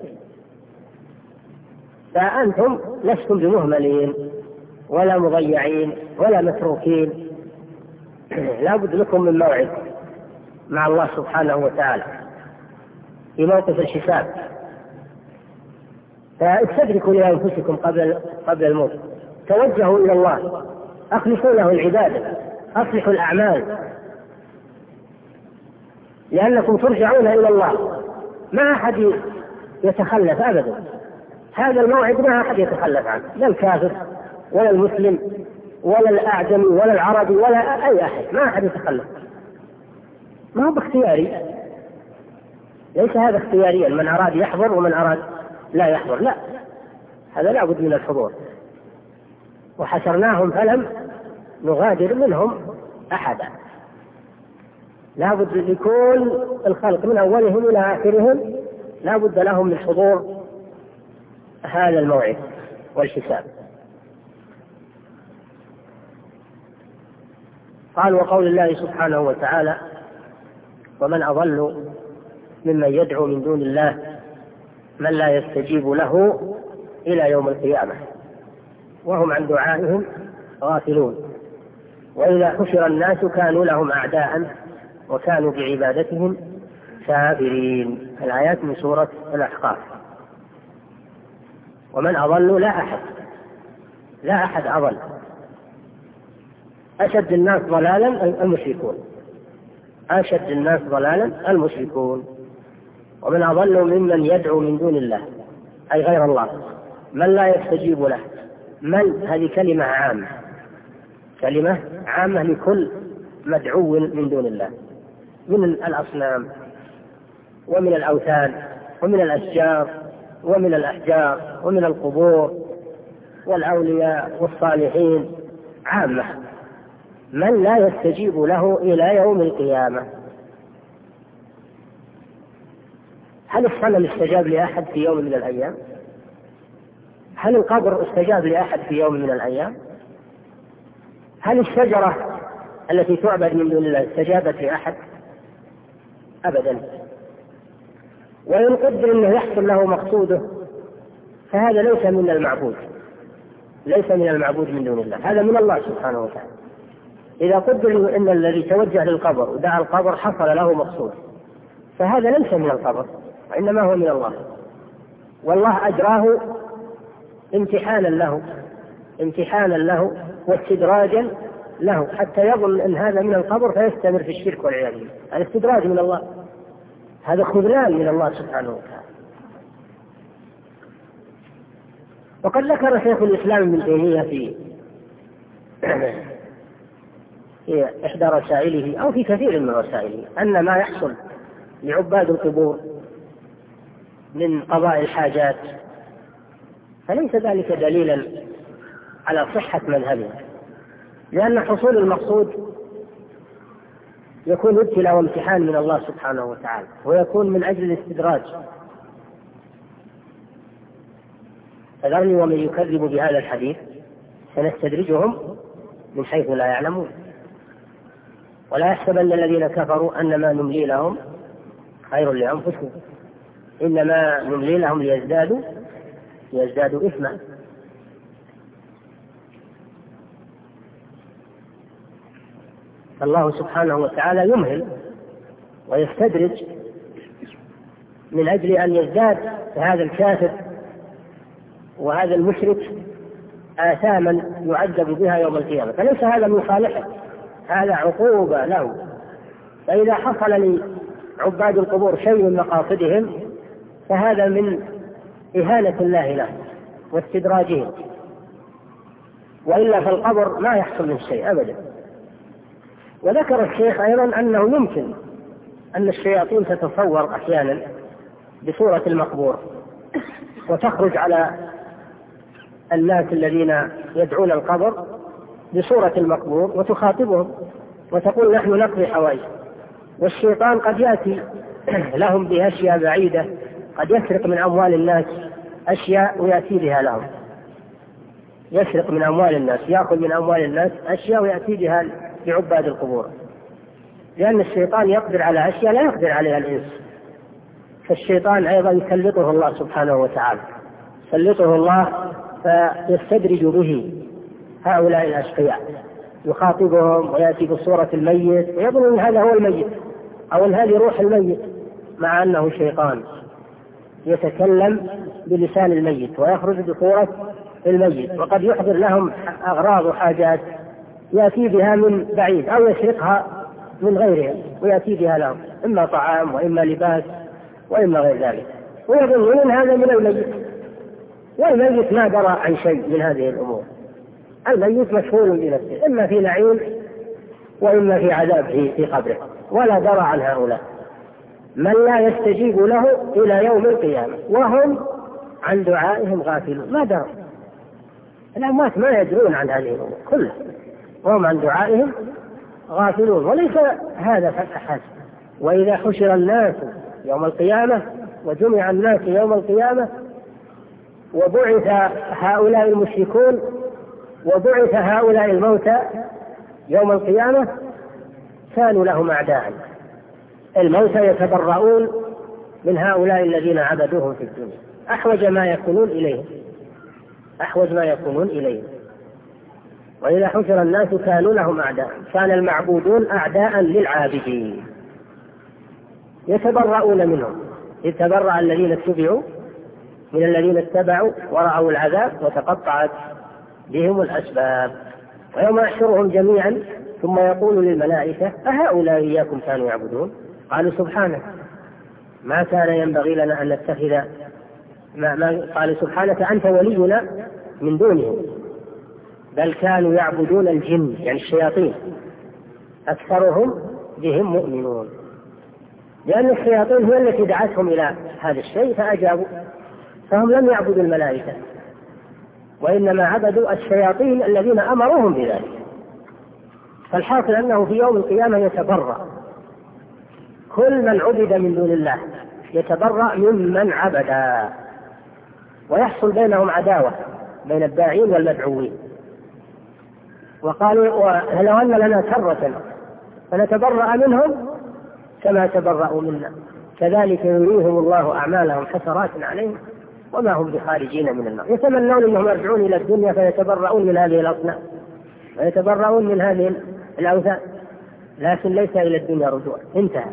فأنتم لستم بمهملين ولا مضيعين ولا متروكين، لا بد لكم من موعد مع الله سبحانه وتعالى في موقف الحساب. فاستدركوا لأنفسكم قبل قبل الموت، توجهوا إلى الله، أخلصوا له العبادة، أصلحوا الأعمال، لأنكم ترجعون إلى الله. ما أحد يتخلف أبدا، هذا الموعد ما أحد يتخلف عنه، لا الكافر ولا المسلم ولا الأعجمي ولا العربي ولا أي أحد، ما أحد يتخلف. ما هو باختياري، ليس هذا اختياريا، من أراد يحضر ومن أراد لا يحضر، لا، هذا لا بد من الحضور. وحشرناهم فلم نغادر منهم أحدا، لا بد لكل الخلق من أولهم إلى آخرهم لا بد لهم من حضور هذا الموعد والحساب. قال: وقول الله سبحانه وتعالى: ومن أضل ممن يدعو من دون الله من لا يستجيب له إلى يوم القيامة وهم عن دعائهم غافلون وإذا حشر الناس كانوا لهم أعداء وكانوا بعبادتهم كافرين. الآيات من سورة الأحقاف. ومن أضل لا أحد لا أحد أضل. أشد الناس ضلالا المشركون أشد الناس ضلالا المشركون. ومن أضل ممن يدعو من دون الله أي غير الله من لا يستجيب له. من هذه كلمة عامة، كلمة عامة لكل مدعو من دون الله من الأصنام ومن الأوثان ومن الأشجار ومن الأحجار ومن القبور والأولياء والصالحين، عامة من لا يستجيب له إلى يوم القيامة. هل الصنم استجاب لأحد في يوم من الأيام؟ هل القبر استجاب لأحد في يوم من الأيام؟ هل الشجرة التي تعبد من دون الله استجابت لأحد؟ أبدا. وإن قدر أنه يحصل له مقصوده فهذا ليس من المعبود ليس من المعبود من دون الله، هذا من الله سبحانه وتعالى. إذا قدر أن الذي توجه للقبر ودعا القبر حصل له مقصود فهذا ليس من القبر وإنما هو من الله، والله أجراه امتحانا له امتحانا له واستدراجا له حتى يظن أن هذا من القبر فيستمر في الشرك والعياذ بالله. هذا استدراج من الله، هذا خذلان من الله سبحانه وتعالى. وقد ذكر شيخ الإسلام ابن تيمية في في إحدى رسائله أو في كثير من رسائله أن ما يحصل لعباد القبور من قضاء الحاجات فليس ذلك دليلا على صحة مذهبه، لأن حصول المقصود يكون ابتلاء وامتحان من الله سبحانه وتعالى ويكون من أجل الاستدراج. فذرني ومن يكذب بهذا الحديث سنستدرجهم من حيث لا يعلمون ولا يحسبن الذين كفروا أنما نملي لهم خير لأنفسهم إنما نملي لهم ليزدادوا ليزدادوا إثما. الله سبحانه وتعالى يمهل ويستدرج من أجل أن يزداد هذا الكافر وهذا المشرك آثاما يعذب بها يوم القيامة، فليس هذا من صالحه، هذا عقوبة له. فإذا حصل لعباد القبور شيء من مقاصدهم فهذا من إهانة الله له واستدراجهم، وإلا فالقبر ما يحصل من شيء أبدا. وذكر الشيخ أيضا أنه يمكن أن الشياطين تتصور أحيانا بصورة المقبور وتخرج على الناس الذين يدعون القبر بصورة المقبور وتخاطبهم وتقول نحن نقضي حوائج. والشيطان قد يأتي لهم بأشياء بعيدة، قد يسرق من أموال الناس أشياء ويأتي بها لهم، يسرق من أموال الناس، يأخذ من أموال الناس أشياء ويأتي بها لعباد القبور، لأن الشيطان يقدر على أشياء لا يقدر عليها الإنس. فالشيطان أيضا يسلطه الله سبحانه وتعالى يسلطه الله فيستدرج به هؤلاء الأشقياء، يخاطبهم ويأتي بصورة الميت ويظن أن هذا هو الميت أو أن هذه روح الميت، مع أنه شيطان يتكلم بلسان الميت ويخرج بصورة الميت، وقد يحضر لهم أغراض وحاجات يأتي بها من بعيد أو يسرقها من غيرهم ويأتي بها لهم، إما طعام وإما لباس وإما غير ذلك، ويظنون أن هذا من الميت، والميت ما درى عن شيء من هذه الأمور. الميت مشغول بنفسه، إما في نعيم وإما في عذاب في قبره. ولا درى عن هؤلاء، من لا يستجيب له إلى يوم القيامة وهم عن دعائهم غافلون. ما درى، الأموات ما يدرون عن هذه الأمور كلها وهم عن دعائهم غافلون. وليس هذا فحسب، وإذا حشر الناس يوم القيامة وجمع الناس يوم القيامة وبعث هؤلاء المشركون وبعث هؤلاء الموتى يوم القيامة كانوا لهم أعداء. الموتى يتبرؤون من هؤلاء الذين عبدوهم في الدنيا أحوج ما يكونون إليه أحوج ما يكونون إليه وإذا حشر الناس كانوا لهم أعداء. كان المعبودون أعداء للعابدين يتبرؤون منهم، يتبرأ الذين اتبعوا من الذين اتبعوا ورأوا العذاب وتقطعت بهم الأسباب. ويوم يحشرهم جميعا ثم يقول للملائكة أهؤلاء إياكم كانوا يعبدون؟ قالوا سبحانك ما كان ينبغي لنا أن نتخذ ما ما قالوا سبحانك أنت ولينا من دونهم بل كانوا يعبدون الجن يعني الشياطين أكثرهم بهم مؤمنون، لأن الشياطين هي التي دعتهم إلى هذا الشيء فأجابوا، فهم لم يعبدوا الملائكة وإنما عبدوا الشياطين الذين أمروهم بذلك. فالحاصل أنه في يوم القيامة يتبرأ كل من عبد من دون الله، يتبرأ ممن عبد، ويحصل بينهم عداوة بين الداعين والمدعوين. وقالوا لو أن لنا كرة فنتبرأ منهم كما تبرأوا منا كذلك يريهم الله أعمالهم حسرات عليهم وما هم بخارجين من النار. يتمنون أنهم يرجعون إلى الدنيا فيتبرؤون من هذه الأصنام ويتبرؤون من هذه الأوثان، لكن ليس إلى الدنيا رجوع، انتهى.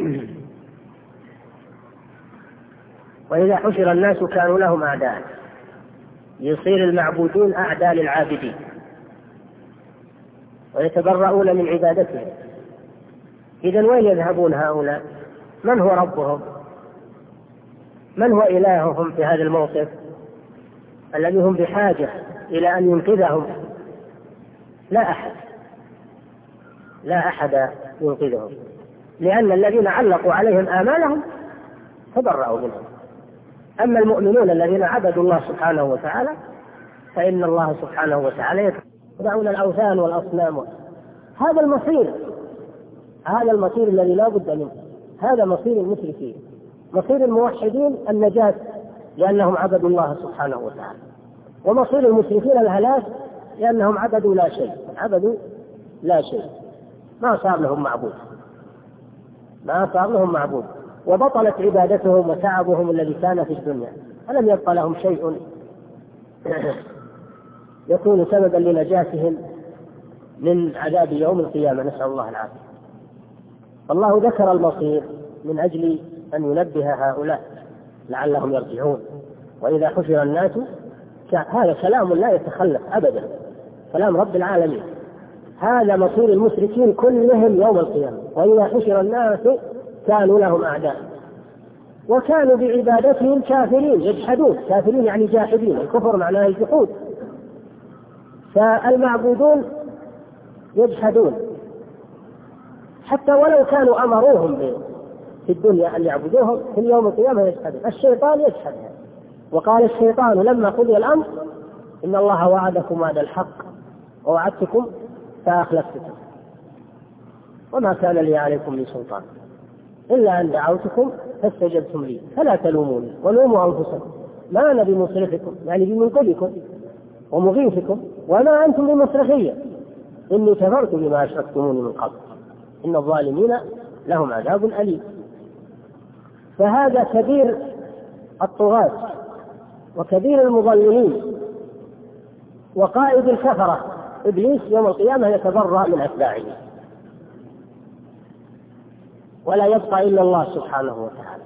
وإذا حشر الناس كانوا لهم أعداء، يصير المعبودون أعداء للعابدين ويتبرؤون من عبادتهم. إذن وين يذهبون هؤلاء؟ من هو ربهم؟ من هو إلههم في هذا الموقف الذي هم بحاجة إلى أن ينقذهم؟ لا أحد لا أحد ينقذهم، لأن الذين علقوا عليهم آمالهم تبرأوا منهم. أما المؤمنون الذين عبدوا الله سبحانه وتعالى فإن الله سبحانه وتعالى يدعون الأوثان والأصنام. هذا المصير هذا المصير الذي لا بد منه، هذا مصير المشركين. مصير الموحدين النجاة لأنهم عبدوا الله سبحانه وتعالى، ومصير المشركين الهلاك لأنهم عبدوا لا شيء عبدوا لا شيء ما صار لهم معبود ما صار لهم معبود وبطلت عبادتهم وتعبهم الذي كان في الدنيا، فلم يبقى لهم شيء يكون سببا لنجاتهم من عذاب يوم القيامة، نسأل الله العافية. الله ذكر المصير من أجل أن ينبه هؤلاء لعلهم يرجعون. وإذا حشر الناس، هذا كلام لا يتخلف أبدا، كلام رب العالمين، هذا مصير المشركين كلهم يوم القيامة. وإذا حشر الناس كانوا لهم أعداء وكانوا بعبادتهم كافرين يجحدون. كافرين يعني جاحدين، الكفر معناه الجحود، فالمعبودون يجحدون حتى ولو كانوا أمروهم في الدنيا أن يعبدوهم في يوم القيامة يجحدون. الشيطان يجحد، وقال الشيطان لما قضي الأمر إن الله وعدكم وعد الحق ووعدتكم فأخلفتكم وما كان لي عليكم من سلطان إلا أن دعوتكم فاستجبتم لي فلا تلوموني ولوموا أنفسكم ما أنا بمصرخكم يعني بمنقذكم ومغيثكم وما أنتم بمصرخية إني كفرت بما أشركتموني من قبل إن الظالمين لهم عذاب أليم. فهذا كبير الطغاة وكبير المضللين وقائد الكفرة إبليس يوم القيامة يتبرأ من أتباعه، ولا يبقى إلا الله سبحانه وتعالى.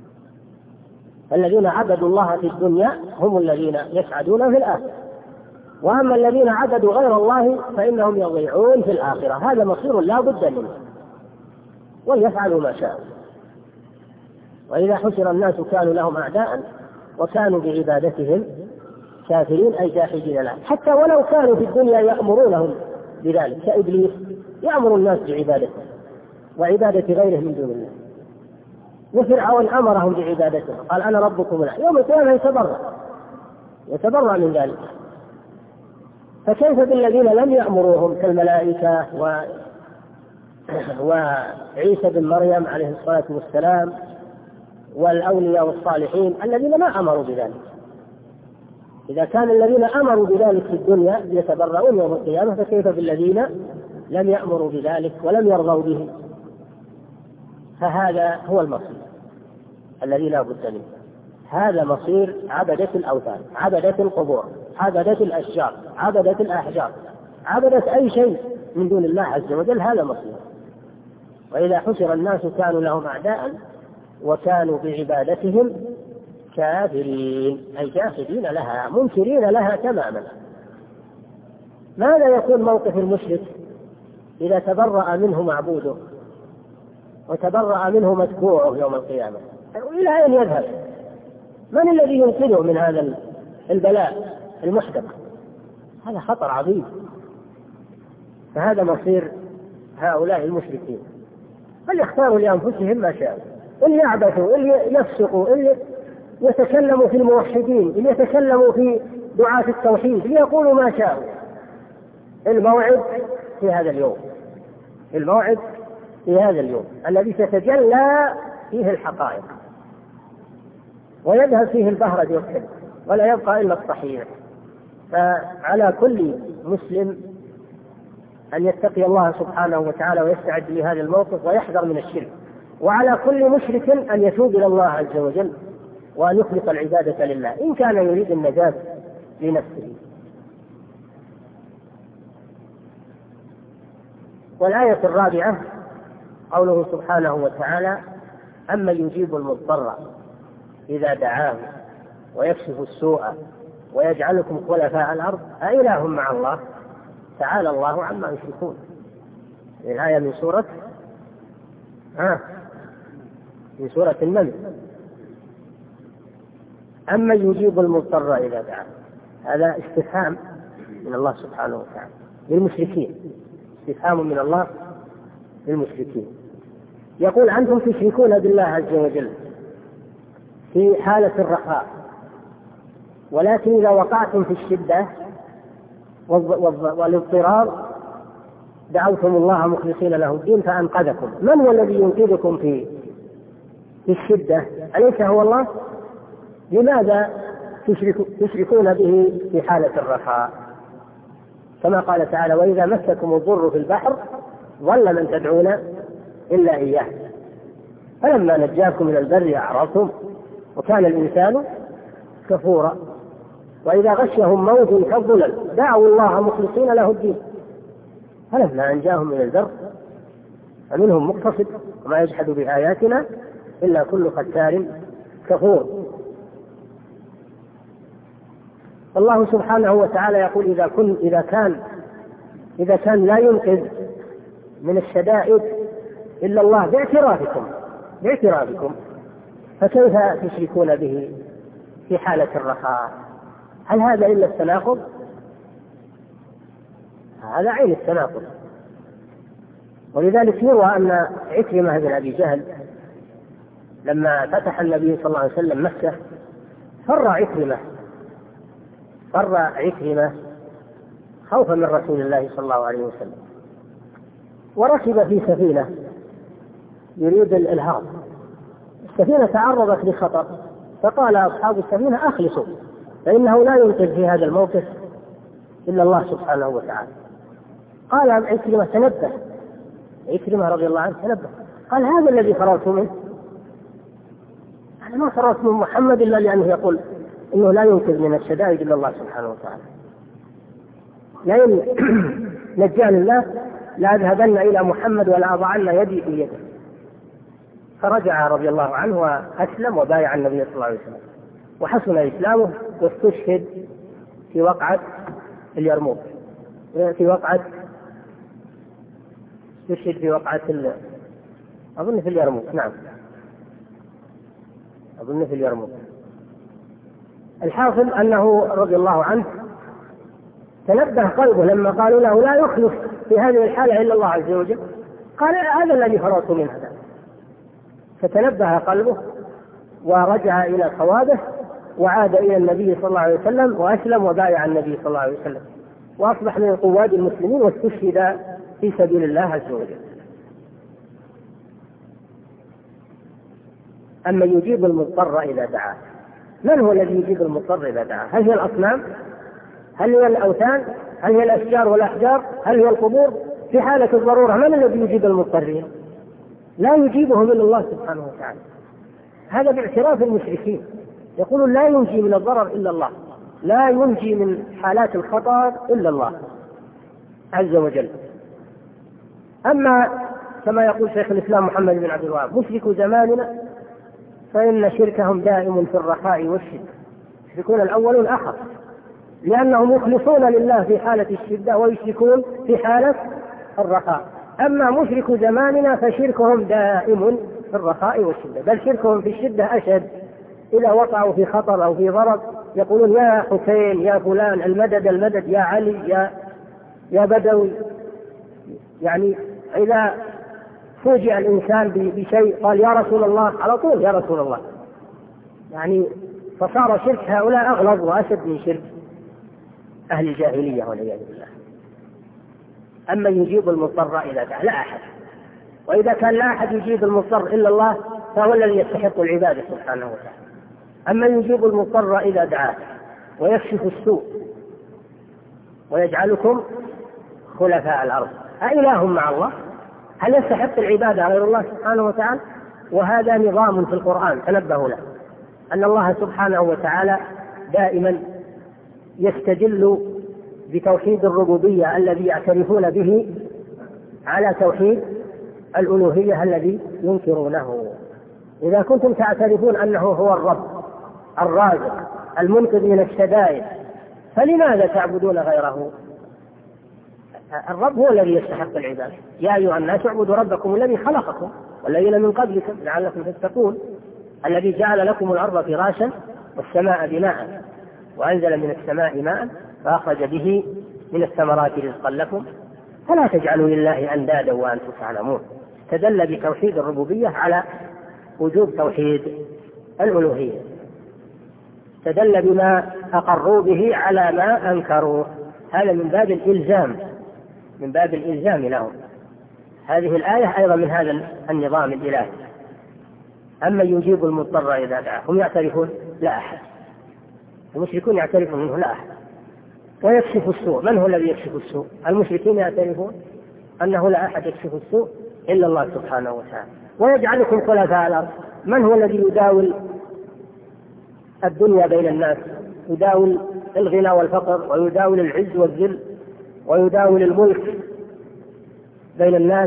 الذين عبدوا الله في الدنيا هم الذين يسعدون في الآخرة، وأما الذين عبدوا غير الله فإنهم يضيعون في الآخرة. هذا مصير لا بد منه، وليفعلوا ما شاءوا. وإذا حشر الناس كانوا لهم أعداء وكانوا بعبادتهم كافرين أي جاحدين له، حتى ولو كانوا في الدنيا يأمرونهم بذلك كإبليس يأمر الناس بعبادته وعبادة غيره من دون الله. وفرعون أمرهم بعبادته، قال أنا ربكم الأعلى. يوم القيامة يتبرأ يتبرأ من ذلك. فكيف بالذين لم يأمروهم كالملائكة و... وعيسى بن مريم عليه الصلاة والسلام والأولياء والصالحين الذين ما أمروا بذلك؟ إذا كان الذين أمروا بذلك في الدنيا يتبرؤون يوم القيامة، فكيف بالذين لم يأمروا بذلك ولم يرضوا به؟ فهذا هو المصير الذي لا بد منه. هذا مصير عبدة الأوثان، عبدة القبور، عبدة الأشجار، عبدة الأحجار، عبدة أي شيء من دون الله عز وجل، هذا مصير. وإذا حشر الناس كانوا لهم أعداء وكانوا بعبادتهم كافرين، أي جاحدين لها منكرين لها تماما. ماذا يكون موقف المشرك إذا تبرأ منه معبوده وتبرأ منه متبوعه يوم القيامة؟ إلى أين يذهب؟ من الذي ينقذه من هذا البلاء المحدق؟ هذا خطر عظيم. فهذا مصير هؤلاء المشركين. فليختاروا لأنفسهم ما شاءوا، اللي يعبثوا، اللي يفسقوا، اللي يتكلموا في الموحدين، اللي يتكلموا في دعاة التوحيد، اللي يقولوا ما شاءوا. الموعد في هذا اليوم، الموعد في هذا اليوم الذي تتجلى فيه الحقائق ويذهب فيه البهرج والحب ولا يبقى إلا الصحيح. فعلى كل مسلم أن يتقي الله سبحانه وتعالى ويستعد لهذا الموقف ويحذر من الشرك، وعلى كل مشرك أن يتوب إلى الله عز وجل وأن يخلص العبادة لله إن كان يريد النجاة لنفسه. والآية الرابعة قوله سبحانه وتعالى: أما يجيب المضطر إذا دعاه ويكشف السوء ويجعلكم خلفاء الأرض أإله مع الله تعالى الله عما يشركون. الآية من سورة ها من سورة النمل. أما يجيب المضطر إذا دعاه، هذا استفهام من الله سبحانه وتعالى للمشركين، استفهام من الله للمشركين. يقول: أنتم تشركون بالله عز وجل في حالة الرخاء، ولكن إذا وقعتم في الشدة والاضطرار دعوتم الله مخلصين له الدين فأنقذكم. من هو الذي ينقذكم في في الشدة؟ أليس هو الله؟ لماذا تشركون به في حالة الرخاء؟ كما قال تعالى: وإذا مسكم الضر في البحر ظل من تدعون إلا إياه فلما نجاكم من البر أعرضتم وكان الإنسان كفورا. وإذا غشهم موج كالظلل دعوا الله مخلصين له الدين فلما أنجاهم من البر فمنهم مقتصد وما يجحد بآياتنا إلا كل ختار كفور. الله سبحانه وتعالى يقول: إذا كن إذا كان إذا كان لا ينقذ من الشدائد إلا الله باعترافكم باعترافكم فكيف تشركون به في حالة الرخاء؟ هل هذا إلا التناقض؟ هذا عين التناقض. ولذلك يروى أن عكرمة بن أبي جهل لما فتح النبي صلى الله عليه وسلم مكة فر عكرمة فر عكرمة خوفا من رسول الله صلى الله عليه وسلم، وركب في سفينة يريد الإلهاض. السفينة تعرضت لخطر فقال أصحاب السفينة: أخلصوا فإنه لا ينقذ في هذا الموقف إلا الله سبحانه وتعالى. قال عكرمة: تنبه. عكرمة رضي الله عنه تنبه، قال: هذا الذي فررت منه، أنا ما فررت من محمد إلا لأنه يقول إنه لا ينقذ من الشدائد إلا الله سبحانه وتعالى. لئن نجاني الله لأذهبن إلى محمد ولا أضعن يدي في يده. فرجع رضي الله عنه وأسلم وبايع النبي صلى الله عليه وسلم وحسن إسلامه، واستشهد في وقعة اليرموك في وقعة استشهد في وقعة ال... أظن في اليرموك نعم أظن في اليرموك. الحاصل أنه رضي الله عنه تنبه قلبه لما قالوا له: لا يخلص في هذه الحالة إلا الله عز وجل. قال هذا الذي فررت من هذا، فتنبه قلبه ورجع إلى صوابه وعاد إلى النبي صلى الله عليه وسلم وأسلم وبايع النبي صلى الله عليه وسلم، وأصبح من قواد المسلمين واستشهد في سبيل الله عز وجل. أما يجيب المضطر إذا دعاه، من هو الذي يجيب المضطر إذا دعاه؟ هل هي الأصنام؟ هل هي الأوثان؟ هل هي الأشجار والأحجار؟ هل هي القبور؟ في حالة الضرورة من الذي يجيب المضطرين؟ لا يجيبهم إلا الله سبحانه وتعالى. هذا باعتراف المشركين، يقولون لا ينجي من الضرر إلا الله، لا ينجي من حالات الخطر إلا الله عز وجل. أما كما يقول شيخ الإسلام محمد بن عبد الوهاب مشرك زماننا فإن شركهم دائم في الرخاء والشدة. يشركون الأولون أخف لأنهم يخلصون لله في حالة الشدة ويشركون في حالة الرخاء. أما مشرك زماننا فشركهم دائم في الرخاء والشدة، بل شركهم في الشدة أشد. إذا وقعوا في خطر أو في ضرر يقولون يا حسين يا فلان المدد المدد، يا علي يا يا بدوي. يعني إذا فوجئ الإنسان بشيء قال يا رسول الله على طول يا رسول الله. يعني فصار شرك هؤلاء أغلظ وأشد من شرك أهل الجاهلية والعياذ بالله. أما يجيب المضطر إذا دعا لا أحد، وإذا كان لا أحد يجيب المضطر إلا الله فهو الذي يستحق العبادة سبحانه وتعالى. أما يجيب المضطر إذا دعاه ويكشف السوء ويجعلكم خلفاء الأرض، أإله مع الله؟ هل يستحق العبادة غير الله سبحانه وتعالى؟ وهذا نظام في القرآن تنبهوا له، أن الله سبحانه وتعالى دائما يستدل بتوحيد الربوبية الذي يعترفون به على توحيد الألوهية الذي ينكرونه. إذا كنتم تعترفون أنه هو الرب الرازق المنقذ من الشدائد فلماذا تعبدون غيره؟ الرب هو الذي يستحق العبادة. يا أيها الناس اعبدوا ربكم الذي خلقكم والذين من قبلكم لعلكم تتقون، الذي جعل لكم الأرض فراشا والسماء بناء وأنزل من السماء ماء فأخرج به من الثمرات رزقا لكم فلا تجعلوا لله أندادا وأنتم تعلمون. تدل بتوحيد الربوبية على وجوب توحيد الألوهية، تدل بما أقروا به على ما أنكروه. هذا من باب الإلزام، من باب الإلزام لهم. هذه الآية أيضا من هذا النظام الإلهي. أما يجيب المضطر إذا دعاه، هم يعترفون لا أحد، المشركون يعترفون منه لا أحد. ويكشف السوء، من هو الذي يكشف السوء؟ المشركين يعترفون أنه لا أحد يكشف السوء إلا الله سبحانه وتعالى. ويجعلكم خلفاء الأرض، من هو الذي يداول الدنيا بين الناس، يداول الغنى والفقر ويداول العز والذل ويداول الملك بين الناس؟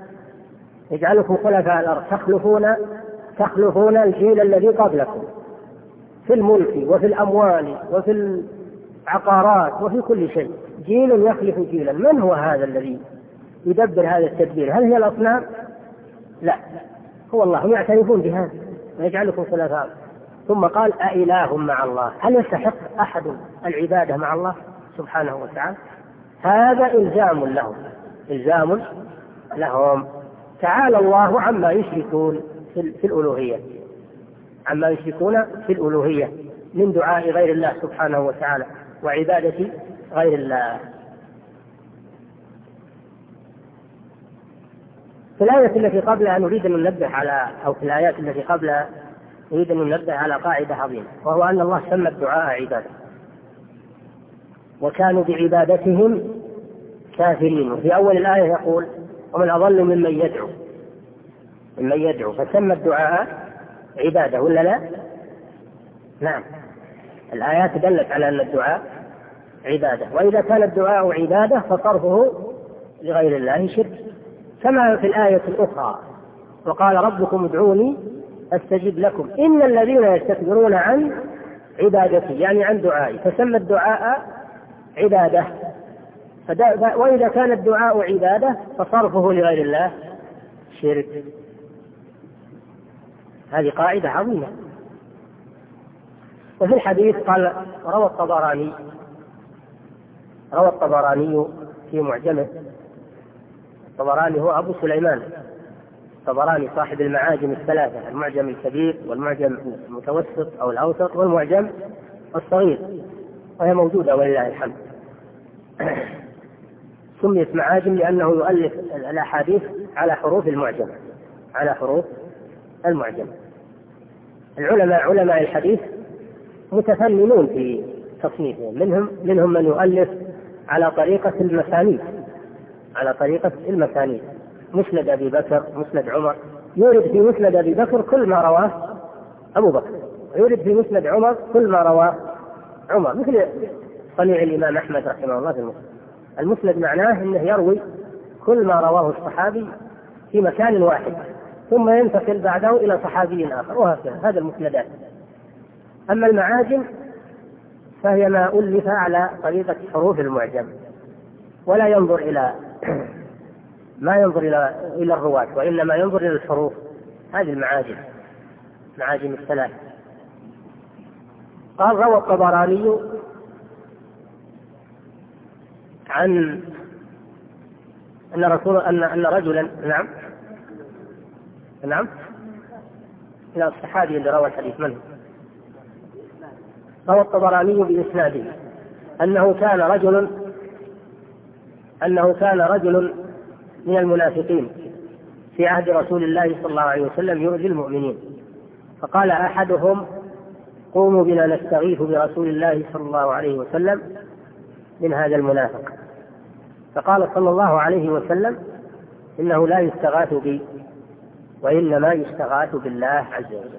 يجعلكم خلفاء الأرض، تخلفون تخلفون الجيل الذي قبلكم في الملك وفي الأموال وفي العقارات وفي كل شيء، جيل يخلف جيلا. من هو هذا الذي يدبر هذا التدبير؟ هل هي الأصنام؟ لا، هو الله. هم يعترفون بهذا ويجعلكم خلفاء. ثم قال أإله مع الله، هل يستحق أحد العبادة مع الله سبحانه وتعالى؟ هذا إلزام لهم، إلزام لهم. تعالى الله عما يشركون في الألوهية، عما يشركون في الألوهية من دعاء غير الله سبحانه وتعالى وعبادة غير الله. في الآية التي قبلها نريد أن ننبه على أو في الآيات التي قبلها نريد أن ننبه على قاعدة عظيمة، وهو أن الله سمى الدعاء عبادة، وكانوا بعبادتهم كافرين. وفي أول الآية يقول ومن أضل ممن يدعو ممن يدعو فسمى الدعاء عبادة ولا لا؟ نعم، الآيات دلت على أن الدعاء عبادة. وإذا كان الدعاء عبادة فصرفه لغير الله شرك، كما في الآية الأخرى وقال ربكم ادعوني أستجب لكم إن الذين يستكبرون عن عبادتي، يعني عن دعائي، فسمى الدعاء عبادة. وإذا كان الدعاء عبادة فصرفه لغير الله شرك. هذه قاعدة عظيمة. وفي الحديث قال روى الطبراني روى الطبراني في معجمه الطبراني هو أبو سليمان الطبراني صاحب المعاجم الثلاثة: المعجم الكبير والمعجم المتوسط أو الأوسط والمعجم الصغير، وهي موجودة ولله الحمد. سميت معاجم لأنه يؤلف الأحاديث على حروف المعجم على حروف المعجم. العلماء علماء الحديث متفننون في تصنيفهم، منهم منهم من يؤلف على طريقة المسانيد على طريقة المسانيد مسند أبي بكر، مسند عمر، يورد في مسند أبي بكر كل ما رواه أبو بكر، ويورد في مسند عمر كل ما رواه عمر، مثل صنيع الإمام أحمد رحمه الله في المسند. المسند معناه أنه يروي كل ما رواه الصحابي في مكان واحد ثم ينتقل بعده إلى صحابي آخر، وهكذا. هذا المسندات. أما المعاجم فهي ما ألف على طريقة حروف المعجم، ولا ينظر إلى ما ينظر إلى إلى الرواة، وإنما ينظر إلى الحروف. هذه المعاجم معاجم الثلاث. قال: روى الطبراني عن أن رسول أن أن رجلا نعم نعم لا الصحابي اللي روى الحديث منه. روى الطبراني بإسناده أنه كان رجل أنه كان رجل من المنافقين في عهد رسول الله صلى الله عليه وسلم يؤذي المؤمنين، فقال أحدهم: قوموا بنا نستغيث برسول الله صلى الله عليه وسلم من هذا المنافق. فقال صلى الله عليه وسلم: إنه لا يستغاث بي، وإنما يستغاث بالله عز وجل.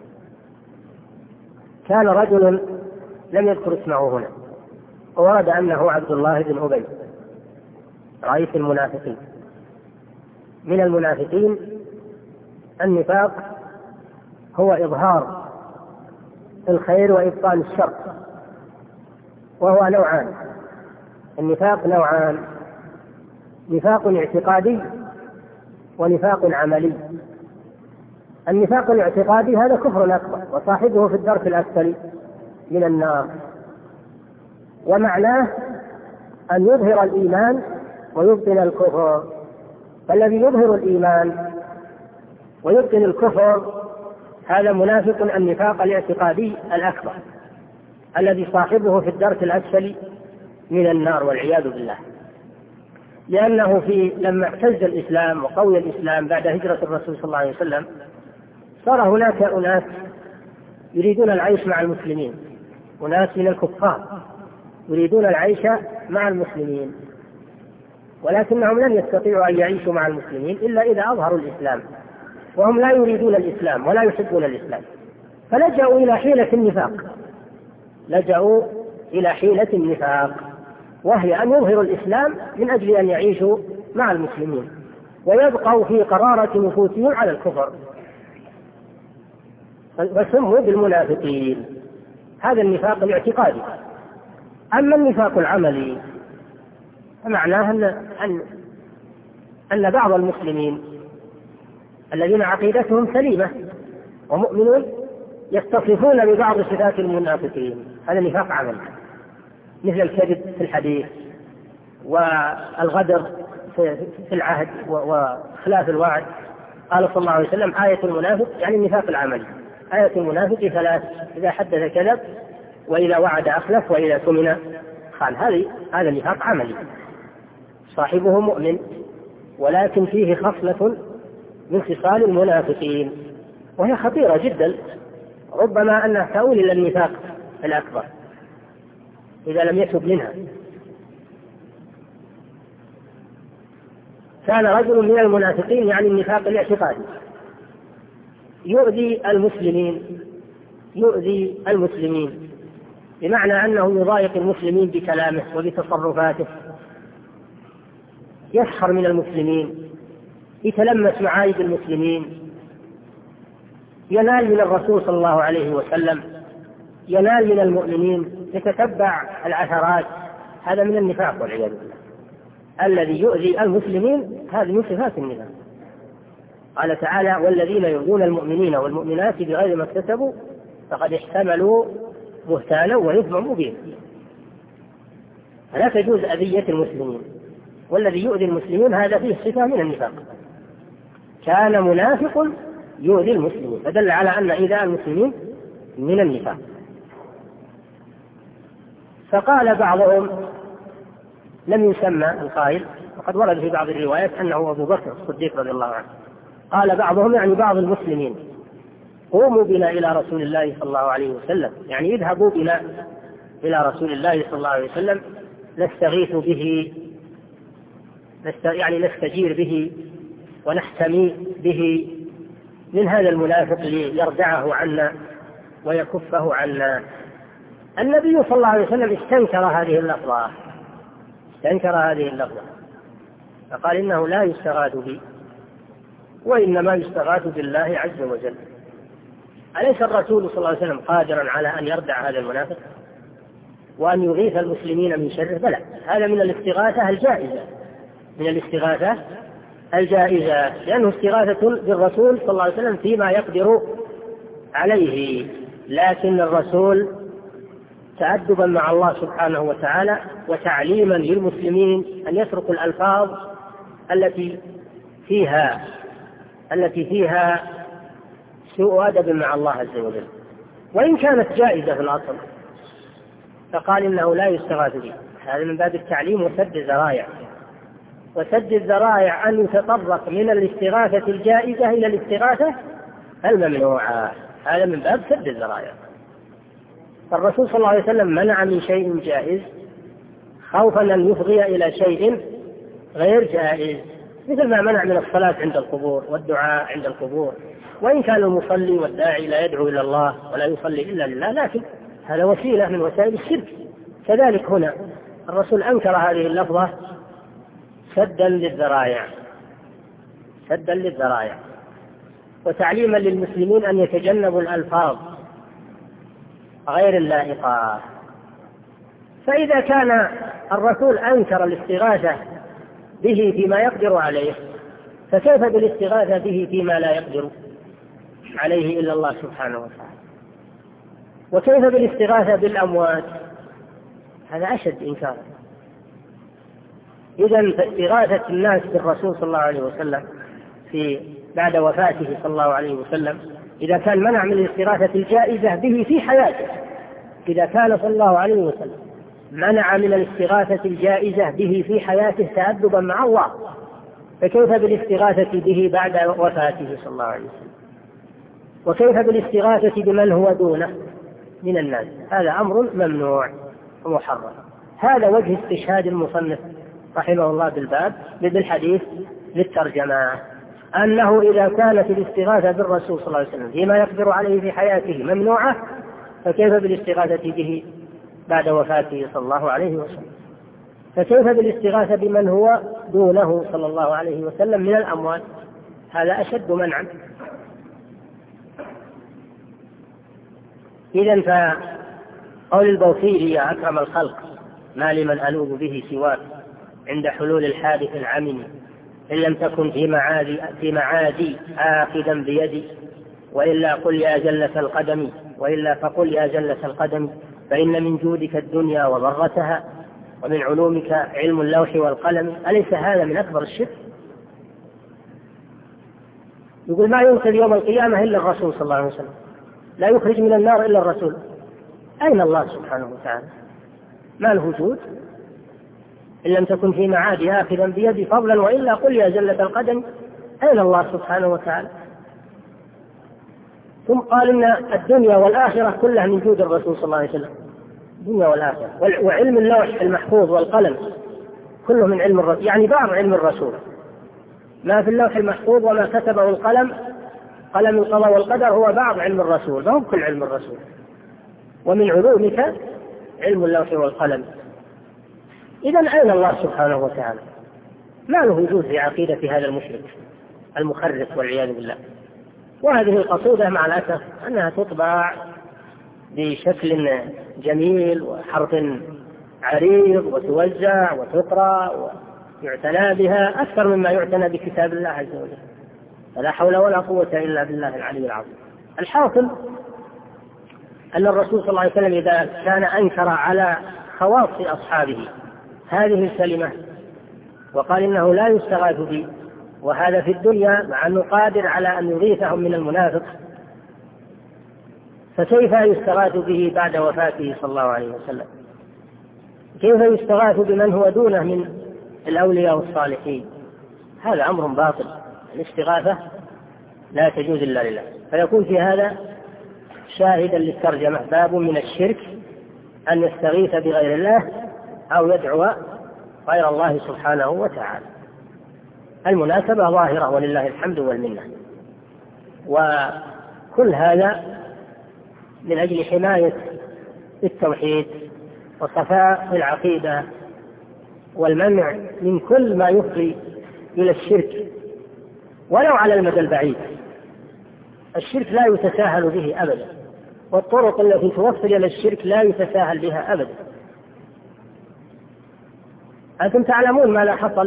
كان رجل لم يذكر اسمه هنا، وورد أنه عبد الله بن أبي رئيس المنافقين. من المنافقين النفاق هو إظهار الخير وإبطال الشر، وهو نوعان. النفاق نوعان: نفاق اعتقادي ونفاق عملي. النفاق الاعتقادي هذا كفر أكبر، وصاحبه في الدرك الأسفل من النار، ومعناه أن يظهر الإيمان ويبطن الكفر. فالذي يظهر الإيمان ويبطن الكفر هذا منافق النفاق الاعتقادي الأكبر، الذي صاحبه في الدرك الأسفل من النار والعياذ بالله. لأنه في لما اعتز الإسلام وقوي الإسلام بعد هجرة الرسول صلى الله عليه وسلم، صار هناك أناس يريدون العيش مع المسلمين، أناس من الكفار يريدون العيش مع المسلمين، ولكنهم لن يستطيعوا أن يعيشوا مع المسلمين إلا إذا أظهروا الإسلام، وهم لا يريدون الإسلام ولا يحبون الإسلام، فلجأوا إلى حيلة النفاق لجأوا إلى حيلة النفاق وهي أن يظهروا الإسلام من أجل أن يعيشوا مع المسلمين ويبقوا في قرارة نفوسهم على الكفر، فسموا بالمنافقين. هذا النفاق الاعتقادي. أما النفاق العملي فمعناه أن, أن, أن بعض المسلمين الذين عقيدتهم سليمة ومؤمنون يتصفون ببعض صفات المنافقين. هذا نفاق عملي، مثل الكذب في الحديث والغدر في العهد وخلاف الوعد. قال صلى الله عليه وسلم: آية المنافق يعني النفاق العملي. آية المنافق ثلاث: إذا حدث كذب، وإذا وعد أخلف، وإذا سمن خان. هذه هذا نفاق عملي، صاحبه مؤمن ولكن فيه خصلة من خصال المنافقين، وهي خطيرة جدا، ربما أنها تؤول إلى النفاق الأكبر إذا لم يتب منها. كان رجل من المنافقين يعني النفاق الاعتقادي يؤذي المسلمين يؤذي المسلمين بمعنى أنه يضايق المسلمين بكلامه وبتصرفاته، يسخر من المسلمين، يتلمس معايب المسلمين، ينال من الرسول صلى الله عليه وسلم، ينال من المؤمنين، يتتبع العثرات. هذا من النفاق والعياذ بالله. الذي يؤذي المسلمين هذه من صفات النفاق. قال تعالى: والذين يؤذون المؤمنين والمؤمنات بغير ما اكتسبوا فقد احتملوا بهتانا وإثما مبينا. فلا تجوز أذية المسلمين والذي يؤذي المسلمين هذا فيه صفة من النفاق، كان منافق يؤذي المسلمين، فدل على أن إيذاء المسلمين من النفاق. فقال بعضهم، لم يسمى القائل، وقد ورد في بعض الروايات أنه أبو بكر الصديق رضي الله عنه، قال بعضهم يعني بعض المسلمين: قوموا بنا إلى رسول الله صلى الله عليه وسلم، يعني اذهبوا بنا إلى رسول الله صلى الله عليه وسلم نستغيث به، نست... يعني نستجير به ونحتمي به من هذا المنافق ليردعه عنا ويكفه عنا. النبي صلى الله عليه وسلم استنكر هذه اللفظة، استنكر هذه اللفظة فقال: إنه لا يستغاث بي وإنما يستغاث بالله عز وجل. أليس الرسول صلى الله عليه وسلم قادرا على أن يردع هذا المنافق وأن يغيث المسلمين من شره؟ بلى، هذا من الاستغاثة الجائزة، من الاستغاثة الجائزة، لأنه استغاثة بالرسول صلى الله عليه وسلم فيما يقدر عليه، لكن الرسول تأدبا مع الله سبحانه وتعالى وتعليما للمسلمين أن يتركوا الألفاظ التي فيها التي فيها سوء أدب مع الله عز وجل، وإن كانت جائزة في الأصل، فقال إنه لا يستغاث به. هذا من باب التعليم وسد الذرائع، وسد الذرائع أن يتطرق من الاستغاثة الجائزة إلى الاستغاثة الممنوعة، هذا من باب سد الذرائع. فالرسول صلى الله عليه وسلم منع من شيء جائز خوفا أن يفضي إلى شيء غير جائز، مثل ما منع من الصلاة عند القبور والدعاء عند القبور، وإن كان المصلي والداعي لا يدعو إلى الله ولا يصلي إلا لله، لكن هذا وسيلة من وسائل الشرك. كذلك هنا الرسول أنكر هذه اللفظة سدا للذرائع، سدا للذرائع وتعليما للمسلمين أن يتجنبوا الألفاظ غير اللائقة. فإذا كان الرسول أنكر الاستغاثة به فيما يقدر عليه، فكيف بالاستغاثة به فيما لا يقدر عليه إلا الله سبحانه وتعالى؟ وكيف بالاستغاثة بالأموات؟ هذا أشد إنكارا. إذن فاستغاثة الناس بالرسول صلى الله عليه وسلم في بعد وفاته صلى الله عليه وسلم، إذا كان منع من الاستغاثة الجائزة به في حياته، إذا كان صلى الله عليه وسلم منع من الاستغاثة الجائزة به في حياته تأدبا مع الله، فكيف بالاستغاثة به بعد وفاته صلى الله عليه وسلم؟ وكيف بالاستغاثة بمن هو دونه من الناس؟ هذا أمر ممنوع ومحرم. هذا وجه استشهاد المصنف رحمه الله بالباب بالحديث للترجمة، أنه إذا كانت الاستغاثة بالرسول صلى الله عليه وسلم فيما يقدر عليه في حياته ممنوعة، فكيف بالاستغاثة به بعد وفاته صلى الله عليه وسلم؟ فكيف بالاستغاثة بمن هو دونه صلى الله عليه وسلم من الأموات؟ هذا أشد منعا. إذن فقول البوصيري: يا أكرم الخلق ما لمن ألوذ به سواك عند حلول الحادث العمم، إن لم تكن في معادي, في معادي آخذا بيدي، وإلا قل يا جلة القدم وإلا فقل يا جلة القدم، فإن من جودك الدنيا وضرتها ومن علومك علم اللوح والقلم. أليس هذا من أكبر الشرك؟ يقول: ما ينقذ يوم القيامة إلا الرسول صلى الله عليه وسلم، لا يخرج من النار إلا الرسول. أين الله سبحانه وتعالى؟ ما الوجود؟ إن لم تكن في معادي آخذا بيدي فضلا وإلا قل يا جلة القدم. أين الله سبحانه وتعالى؟ ثم قال إن الدنيا والآخرة كلها من جود الرسول صلى الله عليه وسلم، الدنيا والآخرة، وعلم اللوح المحفوظ والقلم كله من علم الرسول، يعني بعض علم الرسول. ما في اللوح المحفوظ وما كتبه القلم، قلم القضاء والقدر، هو بعض علم الرسول، ما هو كل علم الرسول. ومن علومك علم اللوح والقلم. إذن أين الله سبحانه وتعالى؟ ما له وجود في عقيدة هذا المشرك المخرف والعياذ بالله. وهذه القصيدة مع الأسف أنها تطبع بشكل جميل وحرف عريض وتوزع وتقرأ ويعتنى بها أكثر مما يعتنى بكتاب الله عز وجل، فلا حول ولا قوة إلا بالله العلي العظيم. الحاصل أن الرسول صلى الله عليه وسلم إذا كان أنكر على خواص أصحابه هذه الكلمة وقال إنه لا يستغاث به، وهذا في الدنيا مع أنه قادر على أن يغيثهم من المنافق، فكيف يستغاث به بعد وفاته صلى الله عليه وسلم؟ كيف يستغاث بمن هو دونه من الأولياء والصالحين؟ هذا أمر باطل، الاستغاثة لا تجوز إلا لله. فيكون في هذا شاهدا للترجمة باب من الشرك أن يستغيث بغير الله أو يدعو غير الله سبحانه وتعالى. المناسبة ظاهرة ولله الحمد والمنة، وكل هذا من أجل حماية التوحيد وصفاء العقيدة والمنع من كل ما يفضي إلى الشرك ولو على المدى البعيد. الشرك لا يتساهل به أبدا، والطرق التي توصل إلى الشرك لا يتساهل بها أبدا. أنتم تعلمون ما لا حصل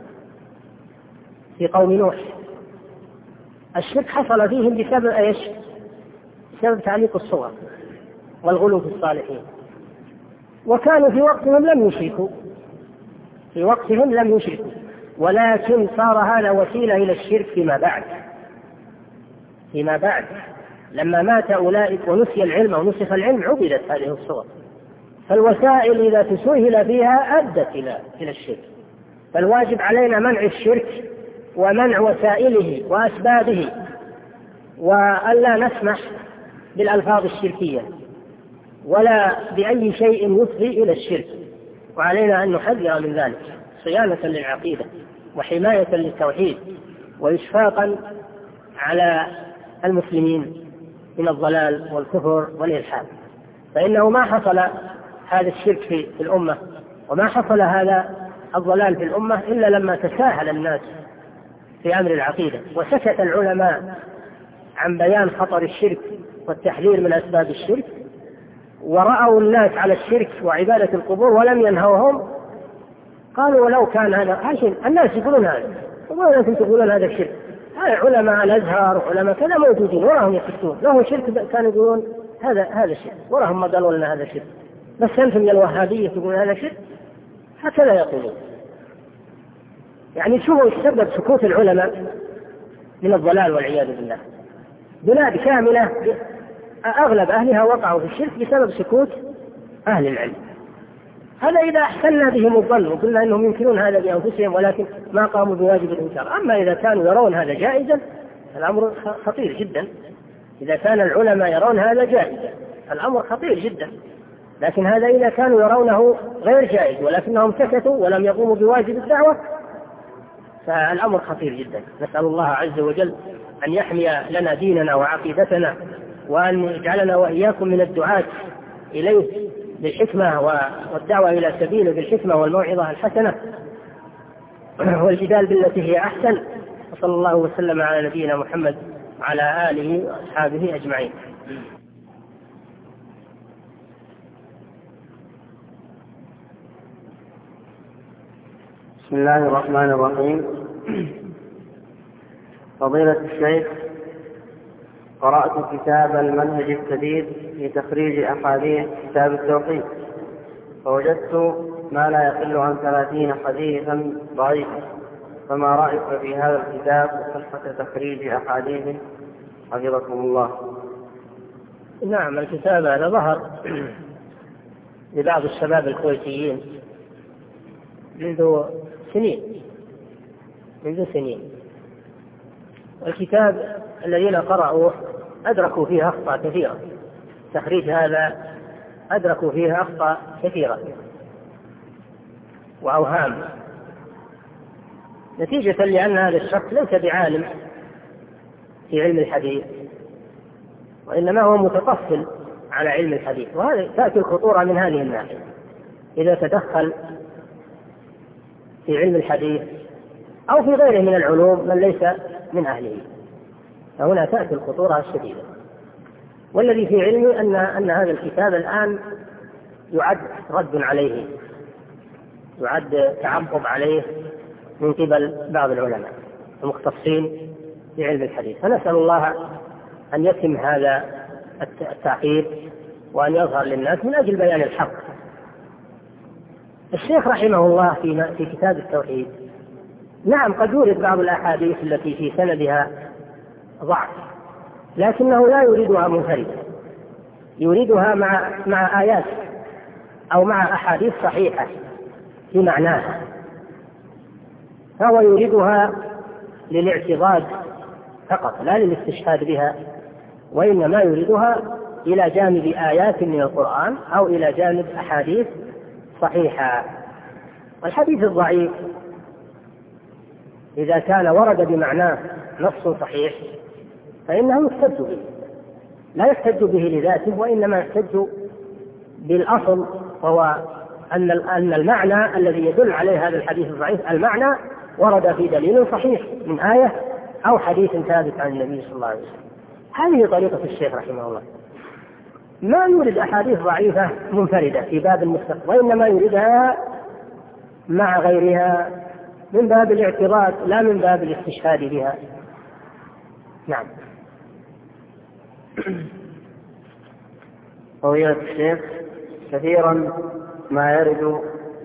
في قوم نوح، الشرك حصل فيهم بسبب ايش؟ بسبب تعليق الصور والغلو في الصالحين، وكانوا في وقتهم لم يشركوا في وقتهم لم يشركوا ولكن صار هذا وسيلة إلى الشرك فيما بعد فيما بعد لما مات أولئك ونسي العلم ونسخ العلم عبدت هذه الصور. فالوسائل إذا تسهل فيها أدت إلى إلى الشرك، فالواجب علينا منع الشرك ومنع وسائله وأسبابه، وألا نسمح بالألفاظ الشركية ولا بأي شيء يفضي إلى الشرك، وعلينا أن نحذر من ذلك صيانة للعقيدة وحماية للتوحيد وإشفاقا على المسلمين من الضلال والكفر والإلحاد. فإنه ما حصل هذا الشرك في الأمة وما حصل هذا الضلال في الأمة إلا لما تساهل الناس في أمر العقيدة، وسكت العلماء عن بيان خطر الشرك والتحذير من أسباب الشرك، ورأوا الناس على الشرك وعبادة القبور ولم ينهوهم. قالوا لو كان هذا عشان الناس يقولون هذا، يقولون أنتم تقولون هذا الشرك، هذا علماء الأزهر وعلماء كذا موجودين وراهم يقصون له شرك، كانوا يقولون هذا هذا الشرك وراهم ما قالوا لنا هذا شرك، بس أنتم يا الوهابية تقولون هذا شرك، هكذا يقولون. يعني شو السبب سكوت العلماء من الضلال والعياذ بالله؟ بلاد كاملة أغلب أهلها وقعوا في الشرك بسبب سكوت أهل العلم. هذا إذا أحسننا بهم الظن وقلنا أنهم ينكرون هذا بأنفسهم ولكن ما قاموا بواجب الإنكار. أما إذا كانوا يرون هذا جائزا الأمر خطير جدا. إذا كان العلماء يرون هذا جائزا الأمر خطير جدا، لكن هذا إذا كانوا يرونه غير جائز ولكنهم سكتوا ولم يقوموا بواجب الدعوة فالأمر خطير جدا. نسأل الله عز وجل أن يحمي لنا ديننا وعقيدتنا، وأن يجعلنا وإياكم من الدعاة إليه بالحكمة والدعوة إلى سبيله بالحكمة والموعظة الحسنة والجدال بالتي هي أحسن. وصلى الله وسلم على نبينا محمد وعلى آله وأصحابه أجمعين. بسم الله الرحمن الرحيم. فضيلة الشيخ، قرأت كتاب المنهج الجديد في تخريج أحاديث كتاب التوحيد، فوجدت ما لا يقل عن ثلاثين حديثا ضعيفا، فما رأيك في هذا الكتاب وصحة تخريج أحاديث حفظكم الله؟ نعم، الكتاب هذا ظهر لبعض الشباب الكويتيين منذ سنين منذ سنين الكتاب الذين قرأوه أدركوا فيه أخطاء كثيرة، تخريج هذا أدركوا فيه أخطاء كثيرة وأوهام، نتيجة لأن هذا الشخص ليس بعالم في علم الحديث وإنما هو متطفل على علم الحديث، وهذا تأتي الخطورة من هذه الناحية. إذا تدخل في علم الحديث أو في غيره من العلوم من ليس من أهله، فهنا تأتي الخطورة الشديدة. والذي في علمي أن أن هذا الكتاب الآن يعد رد عليه، يعد تعقب عليه من قبل بعض العلماء المختصين في علم الحديث، فنسأل الله أن يتم هذا التعقيب وأن يظهر للناس من أجل بيان الحق. الشيخ رحمه الله في في كتاب التوحيد نعم قد يورد بعض الأحاديث التي في سندها ضعف، لكنه لا يريدها منفردة، يريدها مع مع آيات أو مع أحاديث صحيحة في معناها، فهو يريدها للاعتضاد فقط لا للاستشهاد بها، وإنما يريدها إلى جانب آيات من القرآن أو إلى جانب أحاديث صحيحة. والحديث الضعيف إذا كان ورد بمعناه نص صحيح فإنه يحتج به، لا يحتج به لذاته، وإنما يحتج بالأصل، وهو أن أن المعنى الذي يدل عليه هذا الحديث الضعيف المعنى ورد في دليل صحيح من آية أو حديث ثابت عن النبي صلى الله عليه وسلم. هذه طريقة الشيخ رحمه الله، ما يورد أحاديث ضعيفة منفردة في باب المستقبل، وإنما يوردها مع غيرها من باب الاعتراض لا من باب الاستشهاد بها. نعم. فضيلة الشيخ، كثيرا ما يرد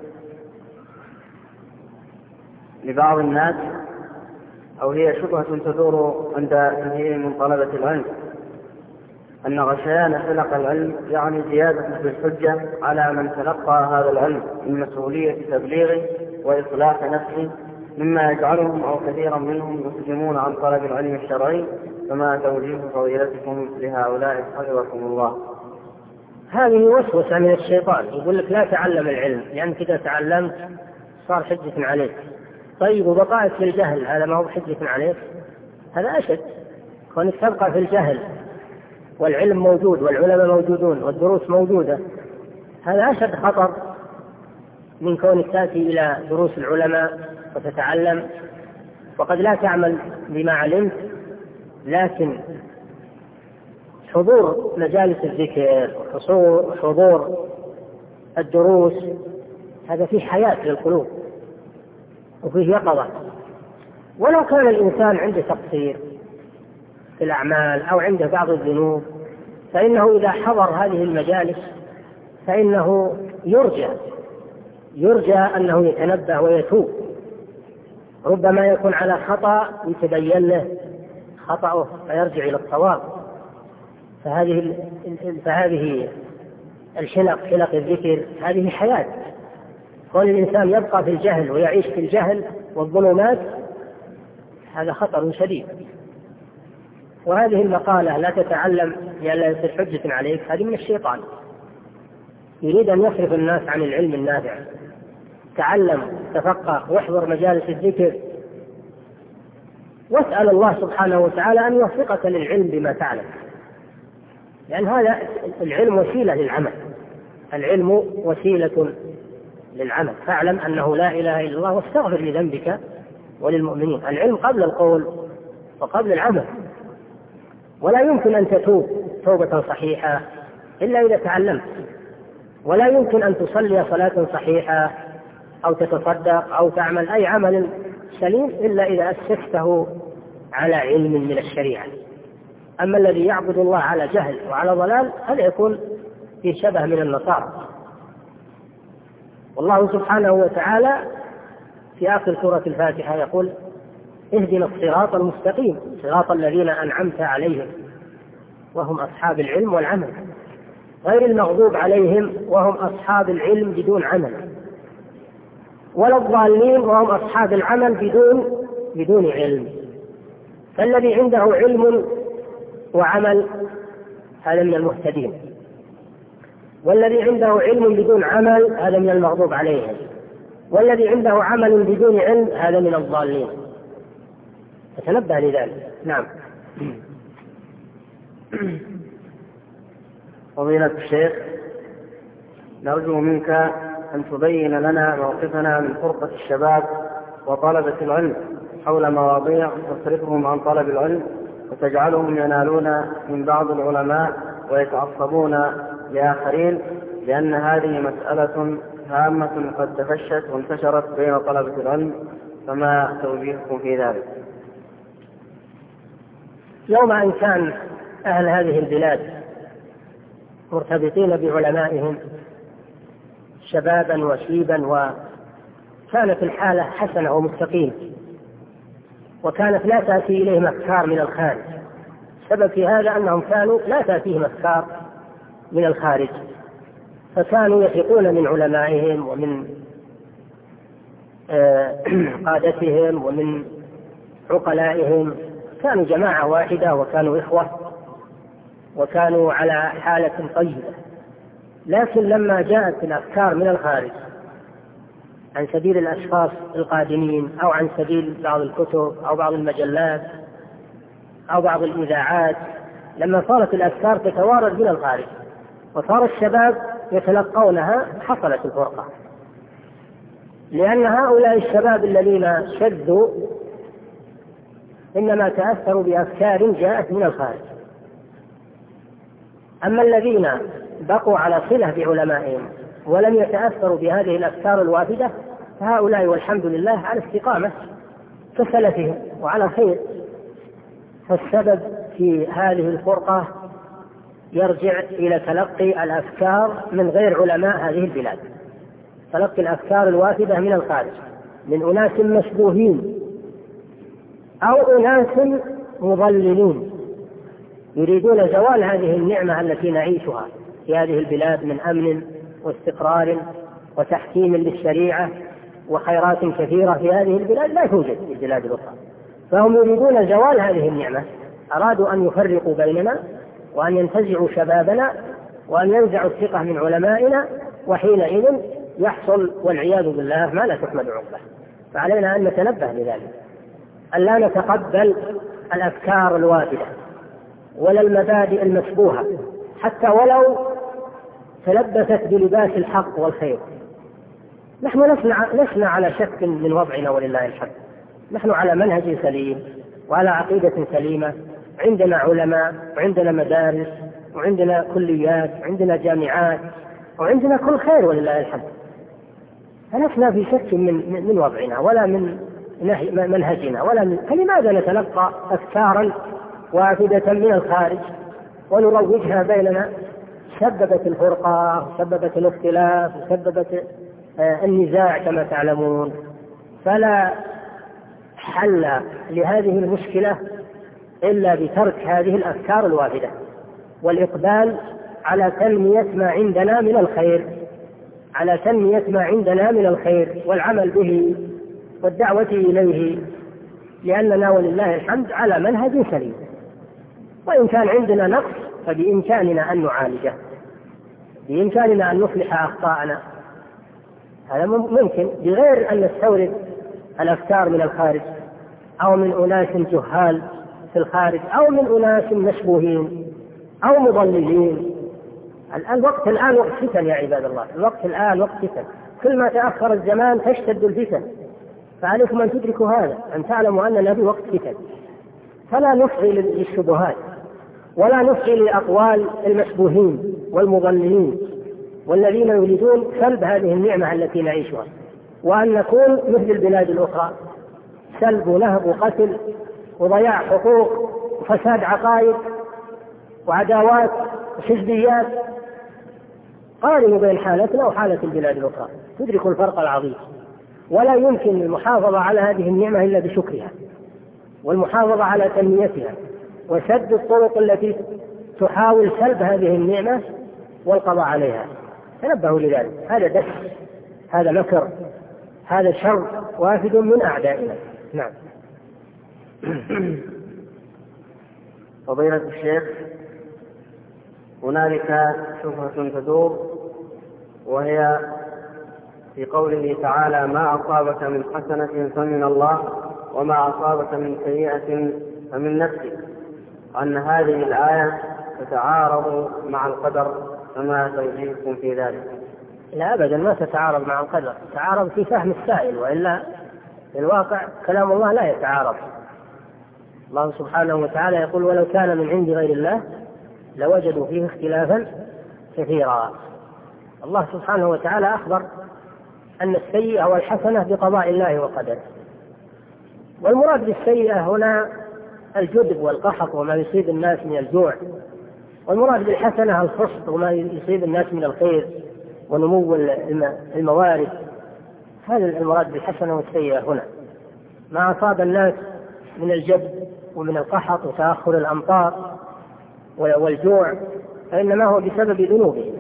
لبعض الناس أو هي شبهة تدور عند كثير من طلبة العلم أن غشيان حلق العلم يعني زيادة في الحجة على من تلقى هذا العلم من مسؤولية تبليغه وإصلاح نفسه، مما يجعلهم أو كثيرا منهم يسلمون عن طلب العلم الشرعي، فما توجيه فضيلتكم لهؤلاء حفظكم الله؟ هذه وسوسة من الشيطان، يقول لك لا تعلم العلم لأنك إذا تعلمت صار حجة عليك. طيب وبقائك في الجهل هذا ما هو حجة عليك؟ هذا أشد، كونك تبقى في الجهل والعلم موجود والعلماء موجودون والدروس موجودة، هذا أشد خطر من كونك تأتي إلى دروس العلماء وتتعلم وقد لا تعمل بما علمت، لكن حضور مجالس الذكر وحضور الدروس هذا فيه حياة للقلوب وفيه يقظة. ولو كان الإنسان عنده تقصير في الأعمال أو عنده بعض الذنوب، فإنه إذا حضر هذه المجالس فإنه يرجى يرجى أنه يتنبه ويتوب، ربما يكون على خطأ يتبين له خطأه فيرجع إلى الصواب. فهذه فهذه الحلق حلق الذكر هذه حياة، كون الإنسان يبقى في الجهل ويعيش في الجهل والظلمات هذا خطر شديد. وهذه المقالة لا تتعلم لئلا يصير حجة عليك، هذه من الشيطان، يريد أن يصرف الناس عن العلم النافع. تعلم تفقه واحضر مجالس الذكر واسأل الله سبحانه وتعالى أن يوفقك للعلم بما تعلم، لأن هذا العلم وسيلة للعمل، العلم وسيلة للعمل. فاعلم أنه لا إله إلا الله واستغفر لذنبك وللمؤمنين. العلم قبل القول وقبل العمل، ولا يمكن أن تتوب توبة صحيحة إلا إذا تعلمت، ولا يمكن أن تصلي صلاة صحيحة أو تتصدق أو تعمل أي عمل سليم إلا إذا أسسته على علم من الشريعة. أما الذي يعبد الله على جهل وعلى ضلال هذا يكون في شبه من النصارى. والله سبحانه وتعالى في آخر سورة الفاتحة يقول اهدنا الصراط المستقيم صراط الذين أنعمت عليهم وهم أصحاب العلم والعمل، غير المغضوب عليهم وهم أصحاب العلم بدون عمل، ولا الضالين وهم أصحاب العمل بدون بدون علم. فالذي عنده علم وعمل هذا من المهتدين، والذي عنده علم بدون عمل هذا من المغضوب عليهم، والذي عنده عمل بدون علم هذا من الضالين. فتنبه لذلك. نعم. فضيلة الشيخ، نرجو منك أن تبين لنا موقفنا من فرقة الشباب وطلبة العلم حول مواضيع تصرفهم عن طلب العلم وتجعلهم ينالون من بعض العلماء ويتعصبون لآخرين، لأن هذه مسألة هامة قد تفشت وانتشرت بين طلبة العلم، فما توجيهكم في ذلك؟ يوم أن كان أهل هذه البلاد مرتبطين بعلمائهم شبابا وشيبا وكانت الحالة حسنة ومستقيم وكانت لا تأتي إليهم أفكار من الخارج. السبب في هذا أنهم كانوا لا تأتيهم أفكار من الخارج، فكانوا يثقون من علمائهم ومن قادتهم ومن عقلائهم، كانوا جماعة واحدة وكانوا إخوة وكانوا على حالة طيبة. لكن لما جاءت الأفكار من الخارج عن سبيل الأشخاص القادمين أو عن سبيل بعض الكتب أو بعض المجلات أو بعض الإذاعات، لما صارت الأفكار تتوارد من الخارج وصار الشباب يتلقونها، حصلت الفرقة. لأن هؤلاء الشباب الذين شدوا إنما تأثروا بأفكار جاءت من الخارج. أما الذين بقوا على صلة بعلمائهم ولم يتأثروا بهذه الأفكار الوافدة فهؤلاء والحمد لله على استقامة كسلفهم وعلى خير. فالسبب في هذه الفرقة يرجع إلى تلقي الأفكار من غير علماء هذه البلاد، تلقي الأفكار الوافدة من الخارج من أناس مشبوهين أو أناس مضللين يريدون زوال هذه النعمة التي نعيشها في هذه البلاد من أمن واستقرار وتحكيم للشريعة وخيرات كثيرة في هذه البلاد لا توجد في البلاد الأخرى. فهم يريدون زوال هذه النعمة، أرادوا أن يفرقوا بيننا وأن ينتزعوا شبابنا وأن ينزعوا الثقة من علمائنا، وحينئذ يحصل والعياذ بالله ما لا تحمد عقبه. فعلينا أن نتنبه لذلك، أن لا نتقبل الأفكار الوافدة ولا المبادئ المشبوهة حتى ولو تلبست بلباس الحق والخير. نحن لسنا على شك من وضعنا ولله الحمد، نحن على منهج سليم وعلى عقيدة سليمة، عندنا علماء وعندنا مدارس وعندنا كليات وعندنا جامعات وعندنا كل خير ولله الحمد، فلسنا في شك من من وضعنا ولا من منهجنا ولا من. فلماذا نتلقى أفكارا وافدة من الخارج ونروجها بيننا؟ سببت الفرقة وسببت الاختلاف وسببت النزاع كما تعلمون. فلا حل لهذه المشكلة إلا بترك هذه الأفكار الوافدة والإقبال على تنمية ما عندنا من الخير، على تنمية ما عندنا من الخير والعمل به والدعوة إليه، لأننا ولله الحمد على منهج سليم. وإن كان عندنا نقص فبإمكاننا أن نعالجه، بإمكاننا أن نصلح أخطاءنا، هذا ممكن بغير أن نستورد الأفكار من الخارج أو من أناس جهال في الخارج أو من أناس مشبوهين أو مضللين. الوقت الآن وقت فتن يا عباد الله، الوقت الآن وقت فتن، كل ما تأخر الزمان تشتد الفتن، فعليكم أن تدركوا هذا، أن تعلموا أننا في وقت فتن. فلا نفعي للشبهات ولا نفعي لأقوال المشبوهين والمضللين والذين يريدون سلب هذه النعمة التي نعيشها، وأن نكون مثل البلاد الأخرى، سلب ونهب وقتل وضياع حقوق وفساد عقائد وعداوات وحزبيات. قارنوا بين حالتنا وحالة البلاد الأخرى تدركوا الفرق العظيم. ولا يمكن المحافظة على هذه النعمة إلا بشكرها والمحافظة على تنميتها وسد الطرق التي تحاول سلب هذه النعمة والقضاء عليها. تنبهوا لذلك، هذا دس، هذا مكر، هذا شر وافد من أعدائنا. نعم. فضيلة الشيخ، هنالك شبهة تدور، وهي في قوله تعالى: ما أصابك من حسنة فمن الله وما أصابك من سيئة فمن نفسك، أن هذه الآية تتعارض مع القدر، فما توجيهكم في ذلك؟ لا أبدا، ما تتعارض مع القدر، تتعارض في فهم السائل، وإلا في الواقع كلام الله لا يتعارض. الله سبحانه وتعالى يقول: ولو كان من عند غير الله لوجدوا فيه اختلافا كثيرا. الله سبحانه وتعالى أخبر أن السيئة والحسنة بقضاء الله وقدره، والمراد بالسيئة هنا الجدب والقحط وما يصيب الناس من الجوع، والمراد بالحسنة الخصب وما يصيب الناس من الخير ونمو الموارد. هذا المراد بالحسنة والسيئة هنا. ما أصاب الناس من الجد ومن القحط وتأخر الأمطار والجوع، فإنما هو بسبب ذنوبهم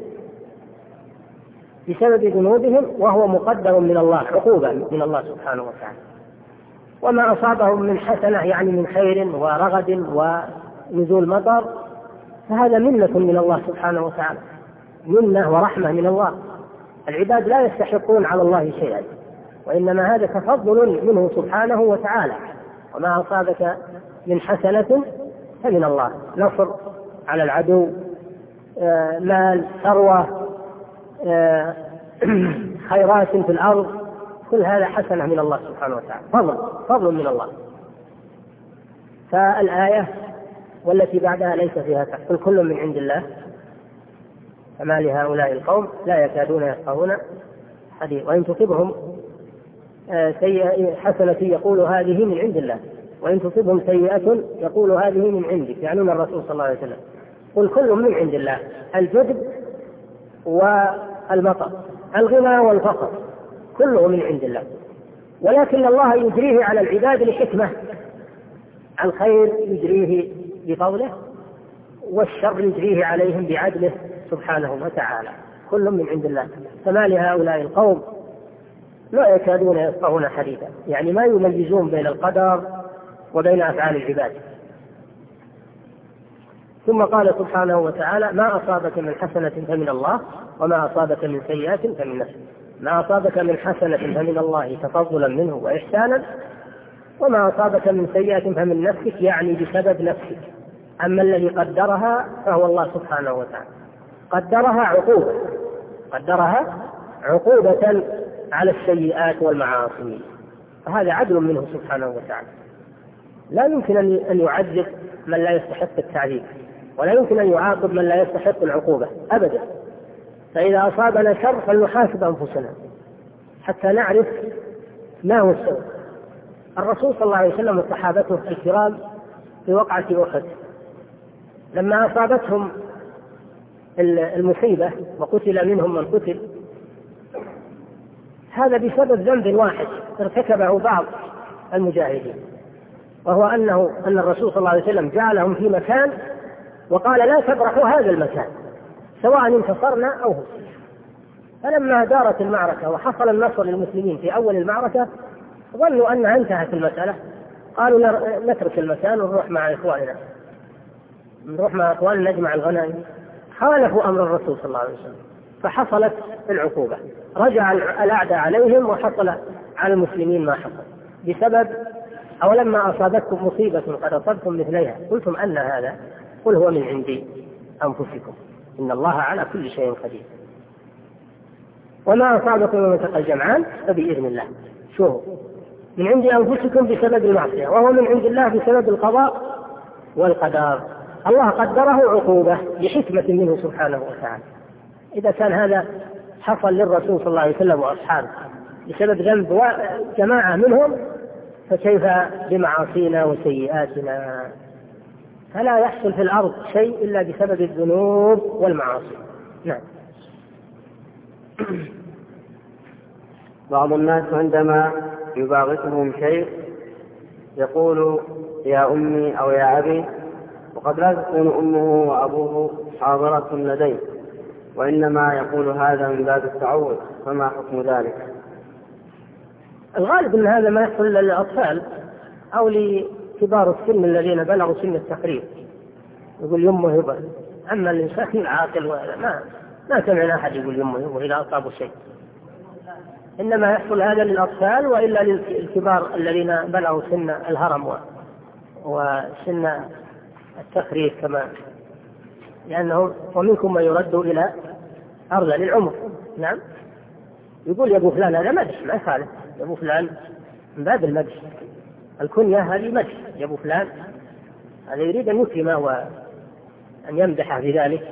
بسبب ذنوبهم وهو مقدر من الله، عقوبة من الله سبحانه وتعالى. وما أصابهم من حسنة يعني من خير ورغد ونزول مطر فهذا منة من الله سبحانه وتعالى، منة ورحمة من الله. العباد لا يستحقون على الله شيئا، وإنما هذا تفضل منه سبحانه وتعالى. وما أصابك من حسنة فمن الله، نصر على العدو، آه، مال، ثروة، آه، خيرات في الأرض، كل هذا حسنة من الله سبحانه وتعالى، فضل فضل من الله. فالآية والتي بعدها ليس فيها قل كل من عند الله فما لهؤلاء القوم لا يكادون يفقهون حديثا وإن تصبهم سيئة حسنة يقول هذه من عند الله وإن تصبهم سيئة يقول هذه من عندك، يعنون الرسول صلى الله عليه وسلم. قل كل من عند الله، الجدب والمطر، الغنى والفقر، كله من عند الله، ولكن الله يجريه على العباد لحكمة. الخير يجريه بفضله والشر يجريه عليهم بعدله سبحانه وتعالى، كل من عند الله. فما لهؤلاء القوم لا يكادون يفقهون حديثا، يعني ما يميزون بين القدر وبين أفعال العباد. ثم قال سبحانه وتعالى ما أصابك من حسنة فمن الله وما أصابك من سيئة فمن نفسك. ما أصابك من حسنة فمن الله تفضلا منه وإحسانا، وما أصابك من سيئة فمن نفسك يعني بسبب نفسك. أما الذي قدرها فهو الله سبحانه وتعالى، قدرها عقوبة قدرها عقوبة على السيئات والمعاصي، فهذا عدل منه سبحانه وتعالى. لا يمكن أن يعذب من لا يستحق التعذيب، ولا يمكن أن يعاقب من لا يستحق العقوبة أبدا. فإذا أصابنا شر فلنحاسب أنفسنا حتى نعرف ما هو السبب. الرسول صلى الله عليه وسلم وصحابته الكرام في وقعة أحد لما أصابتهم المصيبة وقتل منهم من قتل، هذا بسبب ذنب واحد ارتكبه بعض المجاهدين، وهو أنه أن الرسول صلى الله عليه وسلم جعلهم في مكان وقال لا تبرحوا هذا المكان سواء انتصرنا أو هزمنا. فلما دارت المعركة وحصل النصر للمسلمين في أول المعركة ظنوا أنها انتهت المسألة، قالوا نترك المكان ونروح مع إخواننا نروح مع إخواننا نجمع الغنائم. خالفوا أمر الرسول صلى الله عليه وسلم فحصلت العقوبة، رجع الأعداء عليهم وحصل على المسلمين ما حصل بسبب أو لما أصابتكم مصيبة قد أصبتم مثليها قلتم أن هذا قل هو من عند أنفسكم إن الله على كل شيء قدير. وما أصابكم من التقى الجمعان فبإذن الله، شوفوا من عند أنفسكم بسبب المعصية وهو من عند الله بسبب القضاء والقدر. الله قدره عقوبة لحكمة منه سبحانه وتعالى. إذا كان هذا حصل للرسول صلى الله عليه وسلم وأصحابه بسبب ذنب جماعة منهم، فكيف بمعاصينا وسيئاتنا؟ فلا يحصل في الأرض شيء إلا بسبب الذنوب والمعاصي. نعم. بعض الناس عندما يباغتهم شيء يقول يا أمي أو يا أبي، وقد لا تكون أمه وأبوه حاضرة لديه، وإنما يقول هذا من باب التعود، فما حكم ذلك؟ الغالب أن هذا ما يحصل للأطفال أو لكبار السن الذين بلغوا سن التقريب، يقول يمه يبه. أما الإنسان العاقل ما ما سمعنا أحد يقول يمه يبه إذا أصابوا شيء، إنما يحصل هذا للأطفال، وإلا للكبار الذين بلغوا سن الهرم وسن التقريب كما، لأنه ومنكم من يرد إلى أرض للعمر. نعم. يقول يا أبو فلان هذا مدح ما يخالف، يا أبو فلان من باب المدح، الكنية هذه مدح يا أبو فلان، هذا يريد أن يكرمه وأن يمدحه في ذلك.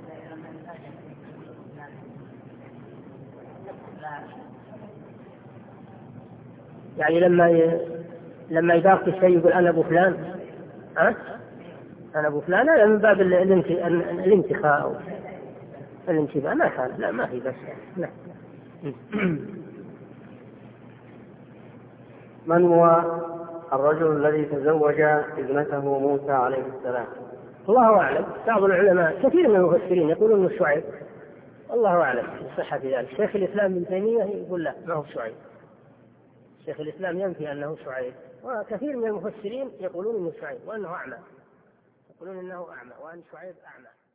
يعني لما ي... لما يباق الشيء يقول أنا أبو فلان، ها أنا أبو فلان، هذا من باب الانت... الانتخاء أو الانتباه، ما كان لا ما في بس. لا. من هو الرجل الذي تزوج ابنته موسى عليه السلام؟ الله أعلم. بعض العلماء كثير من المفسرين يقولون انه شعيب، الله أعلم بصحة ذلك. شيخ الإسلام ابن تيمية يقول لا ما هو شعيب، شيخ الإسلام ينفي أنه شعيب، وكثير من المفسرين يقولون انه شعيب وأنه أعمى، يقولون انه أعمى وأن شعيب أعمى.